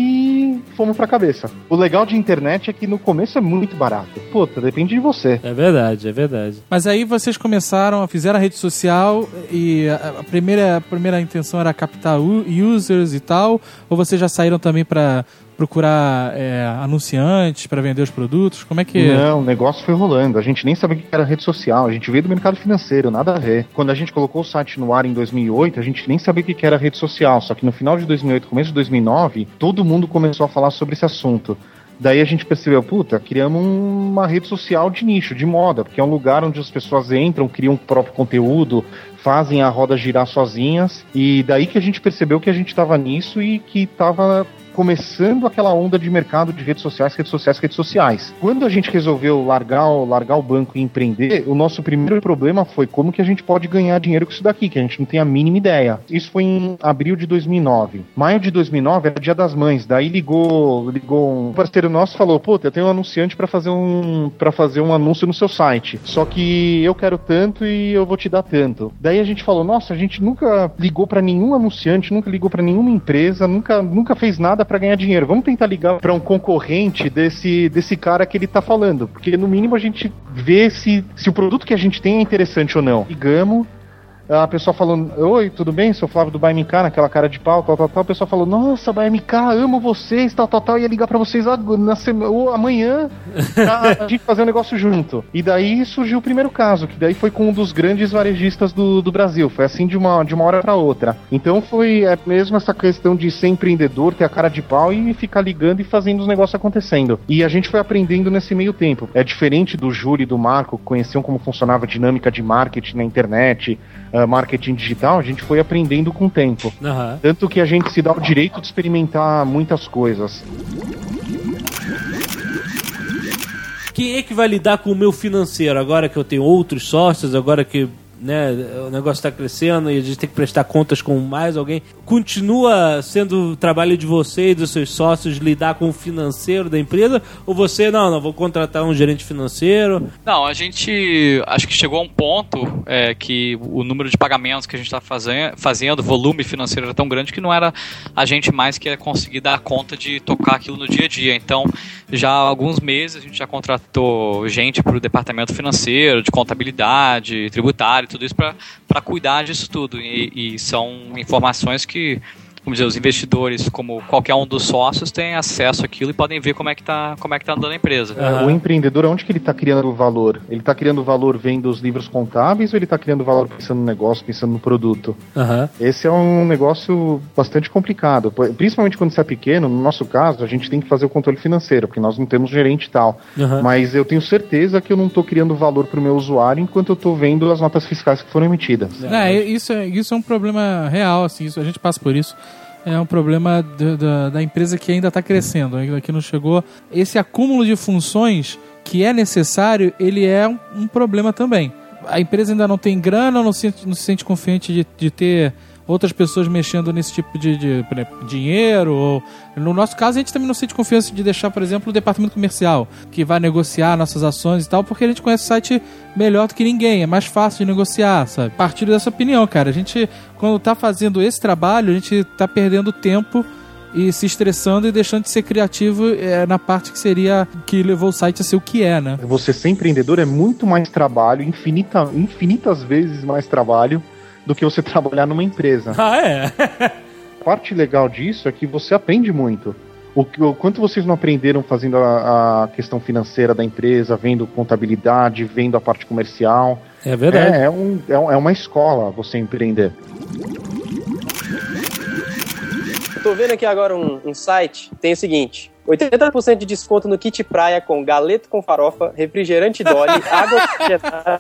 e fomos pra cabeça. O legal de internet é que no começo é muito barato. Puta, depende de você. É verdade, é verdade. Mas aí vocês começaram, fizeram a rede social e a, a, primeira, a primeira intenção era captar users e tal, ou vocês já saíram também para procurar é, anunciantes para vender os produtos? Como é que... Não, o negócio foi rolando. A gente nem sabia o que era rede social. A gente veio do mercado financeiro, nada a ver. Quando a gente colocou o site no ar em dois mil e oito, a gente nem sabia o que era rede social. Só que no final de dois mil e oito, começo de dois mil e nove, todo mundo começou a falar sobre esse assunto. Daí a gente percebeu, puta, criamos uma rede social de nicho, de moda, porque é um lugar onde as pessoas entram, criam o próprio conteúdo, fazem a roda girar sozinhas, e daí que a gente percebeu que a gente estava nisso e que estava começando aquela onda de mercado de redes sociais, redes sociais, redes sociais. Quando a gente resolveu largar, largar o banco e empreender, o nosso primeiro problema foi como que a gente pode ganhar dinheiro com isso daqui, que a gente não tem a mínima ideia. Isso foi em abril de dois mil e nove. Maio de dois mil e nove era o Dia das Mães, daí ligou, ligou um parceiro nosso e falou, pô, eu tenho um anunciante para fazer um para fazer um anúncio no seu site, só que eu quero tanto e eu vou te dar tanto. Daí a gente falou, nossa, a gente nunca ligou para nenhum anunciante, nunca ligou para nenhuma empresa, nunca, nunca fez nada para ganhar dinheiro. Vamos tentar ligar para um concorrente desse, desse cara que ele tá falando, porque no mínimo a gente vê se, se o produto que a gente tem é interessante ou não. Ligamos, a pessoa falou, oi, tudo bem? Sou Flávio do Buy Me Car, naquela cara de pau, tal, tal, tal. A pessoa falou, nossa, Buy Me Car, amo vocês, tal, tal, tal. Ia ligar pra vocês na semana, ou amanhã pra a gente fazer um negócio junto. E daí surgiu o primeiro caso, que daí foi com um dos grandes varejistas do, do Brasil. Foi assim de uma, de uma hora pra outra. Então foi é, mesmo essa questão de ser empreendedor, ter a cara de pau e ficar ligando e fazendo os negócios acontecendo. E a gente foi aprendendo nesse meio tempo. É diferente do Júlio e do Marco, que conheciam como funcionava a dinâmica de marketing na internet, Uh, marketing digital, a gente foi aprendendo com o tempo. Uhum. Tanto que a gente se dá o direito de experimentar muitas coisas. Quem é que vai lidar com o meu financeiro? Agora que eu tenho outros sócios, agora que, né, o negócio está crescendo e a gente tem que prestar contas com mais alguém. Continua sendo o trabalho de você e dos seus sócios lidar com o financeiro da empresa? Ou você, não, não, vou contratar um gerente financeiro? Não, a gente acho que chegou a um ponto é, que o número de pagamentos que a gente está fazendo, fazendo, o volume financeiro era tão grande que não era a gente mais que ia conseguir dar conta de tocar aquilo no dia a dia. Então, já há alguns meses a gente já contratou gente para o departamento financeiro, de contabilidade, tributário, tudo isso para cuidar disso tudo. E, e são informações que que, vamos dizer, os investidores, como qualquer um dos sócios, têm acesso àquilo e podem ver como é que está como é que tá andando a empresa. Uhum. O empreendedor, onde que ele está criando valor? Ele está criando valor vendo os livros contábeis ou ele está criando valor pensando no negócio, pensando no produto? Uhum. Esse é um negócio bastante complicado, principalmente quando você é pequeno. No nosso caso, a gente tem que fazer o controle financeiro, porque nós não temos gerente e tal. Uhum. Mas eu tenho certeza que eu não estou criando valor para o meu usuário enquanto eu estou vendo as notas fiscais que foram emitidas. É, isso, é, isso é um problema real, assim, isso, a gente passa por isso. É um problema do, do, da empresa que ainda está crescendo, ainda que não chegou. Esse acúmulo de funções que é necessário, ele é um, um problema também. A empresa ainda não tem grana, não se, não se sente confiante de, de ter outras pessoas mexendo nesse tipo de, de, de dinheiro. Ou, no nosso caso, a gente também não sente confiança de deixar, por exemplo, o departamento comercial, que vai negociar nossas ações e tal, porque a gente conhece o site melhor do que ninguém, é mais fácil de negociar, sabe? Partilho dessa opinião, cara. A gente, quando tá fazendo esse trabalho, a gente tá perdendo tempo e se estressando e deixando de ser criativo é, na parte que seria, que levou o site a ser o que é, né? Você ser empreendedor é muito mais trabalho, infinita, infinitas vezes mais trabalho do que você trabalhar numa empresa. Ah, é? A parte legal disso é que você aprende muito. O, o quanto vocês não aprenderam fazendo a, a questão financeira da empresa, vendo contabilidade, vendo a parte comercial. É verdade. É, é, um, é, é uma escola você empreender. Eu tô vendo aqui agora um, um site, tem o seguinte: oitenta por cento de desconto no kit praia com galeto com farofa, refrigerante Dolly, água oxigenada,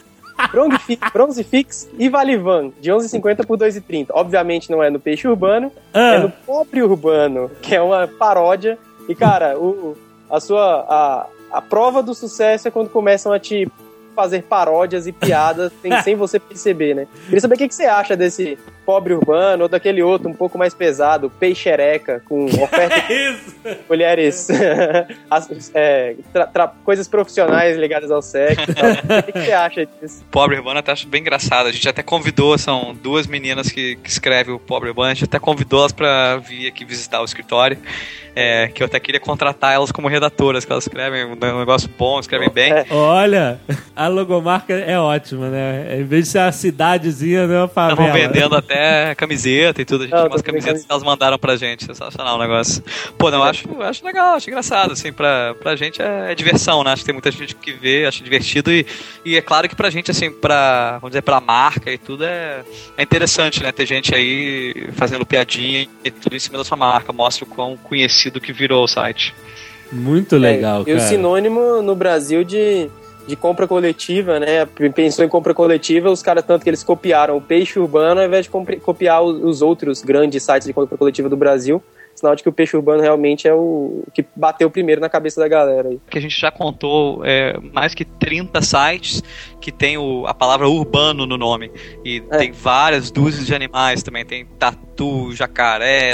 Bronze Fix e Valivan, de onze reais e cinquenta centavos por dois reais e trinta centavos. Obviamente não é no Peixe Urbano, ah. é no Pobre Urbano, que é uma paródia. E, cara, o, a sua a, a prova do sucesso é quando começam a te fazer paródias e piadas sem, sem você perceber, né? Queria saber o que, que você acha desse Pobre Urbano ou daquele outro um pouco mais pesado, Peixereca, com oferta de mulheres, as, é, tra, tra, coisas profissionais ligadas ao sexo. O que, que você acha disso? Pobre Urbano até acho bem engraçado. A gente até convidou, são duas meninas que, que escrevem o Pobre Urbano, a gente até convidou elas pra vir aqui visitar o escritório. É, que eu até queria contratar elas como redatoras, que elas escrevem um negócio bom, escrevem bem. É. Olha, a logomarca é ótima, né? Em vez de ser uma cidadezinha, né? Uma favela. Estavam vendendo até camiseta e tudo. A gente tinha umas camisetas que elas mandaram pra gente. Sensacional o negócio. Pô, não, eu acho, eu acho legal, acho engraçado. Assim, pra, pra gente é, é diversão, né? Acho que tem muita gente que vê, acha divertido. E, e é claro que pra gente, assim, pra, vamos dizer, pra marca e tudo, é, é interessante, né? Ter gente aí fazendo piadinha e tudo em cima da sua marca. Mostra o quão conhecido do que virou o site. Muito legal, é, cara. E o sinônimo no Brasil de, de compra coletiva, né? Pensou em compra coletiva, os caras tanto que eles copiaram o Peixe Urbano ao invés de copiar os outros grandes sites de compra coletiva do Brasil. Sinal de que o Peixe Urbano realmente é o que bateu primeiro na cabeça da galera. Aí. Que a gente já contou é, mais que trinta sites que tem o, a palavra urbano no nome. E é. tem várias dúzias de animais também. Tem tatu, jacaré,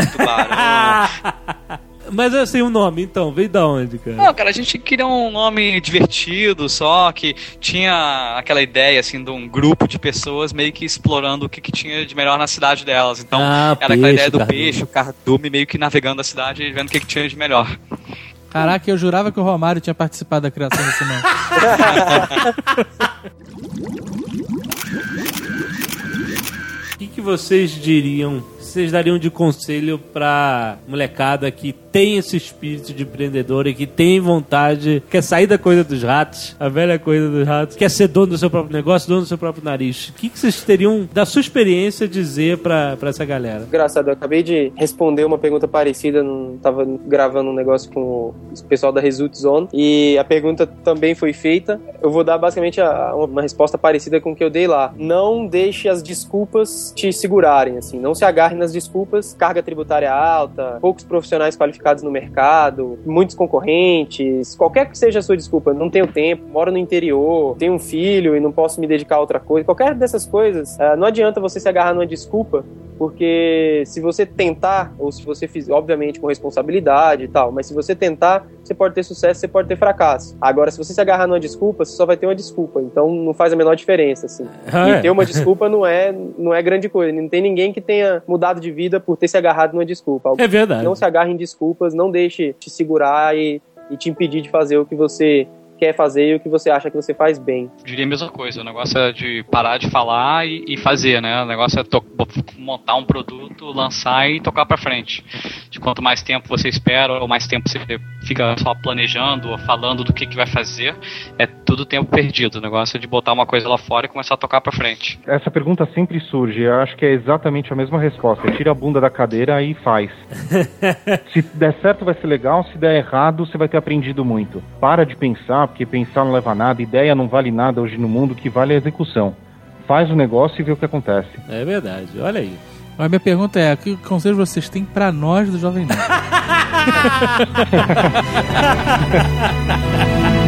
tubarão. Mas assim, o um nome, então, veio da onde, cara? Não, cara, a gente queria um nome divertido, só que tinha aquela ideia, assim, de um grupo de pessoas meio que explorando o que, que tinha de melhor na cidade delas. Então, ah, era peixe, aquela ideia do cardume. peixe, o cardume, meio que navegando a cidade e vendo o que, que tinha de melhor. Caraca, eu jurava que o Romário tinha participado da criação desse nome. O que, que vocês diriam, vocês dariam de conselho pra molecada que tem esse espírito de empreendedor e que tem vontade, quer sair da coisa dos ratos, a velha coisa dos ratos, quer ser dono do seu próprio negócio, dono do seu próprio nariz? O que, que vocês teriam, da sua experiência, dizer pra, pra essa galera? Engraçado, eu acabei de responder uma pergunta parecida, não tava gravando um negócio com o pessoal da Result Zone e a pergunta também foi feita. Eu vou dar basicamente a, uma resposta parecida com o que eu dei lá. Não deixe as desculpas te segurarem, assim, não se agarre nas desculpas, carga tributária alta, poucos profissionais qualificados no mercado, muitos concorrentes, qualquer que seja a sua desculpa, não tenho tempo, moro no interior, tenho um filho e não posso me dedicar a outra coisa, qualquer dessas coisas, não adianta você se agarrar numa desculpa, porque se você tentar, ou se você fizer, obviamente com responsabilidade e tal, mas se você tentar, você pode ter sucesso, você pode ter fracasso. Agora, se você se agarrar numa desculpa, você só vai ter uma desculpa, então não faz a menor diferença, assim. Ah, e é. ter uma desculpa não é, não é grande coisa, não tem ninguém que tenha mudado de vida por ter se agarrado numa desculpa. É verdade. Não se agarre em desculpas, não deixe te segurar e, e te impedir de fazer o que você quer fazer e o que você acha que você faz bem. Diria a mesma coisa, o negócio é de parar de falar e, e fazer, né? O negócio é to- montar um produto, lançar e tocar pra frente. De quanto mais tempo você espera, ou mais tempo você fica só planejando ou falando do que, que vai fazer, é tudo tempo perdido. O negócio é de botar uma coisa lá fora e começar a tocar pra frente. Essa pergunta sempre surge, eu acho que é exatamente a mesma resposta. Tira a bunda da cadeira e faz. Se der certo vai ser legal, se der errado você vai ter aprendido muito. Para de pensar, porque pensar não leva a nada, ideia não vale nada hoje no mundo, o que vale é a execução. Faz o negócio e vê o que acontece. É verdade, olha aí. A minha pergunta é, que conselho vocês têm pra nós do Jovem Nerd?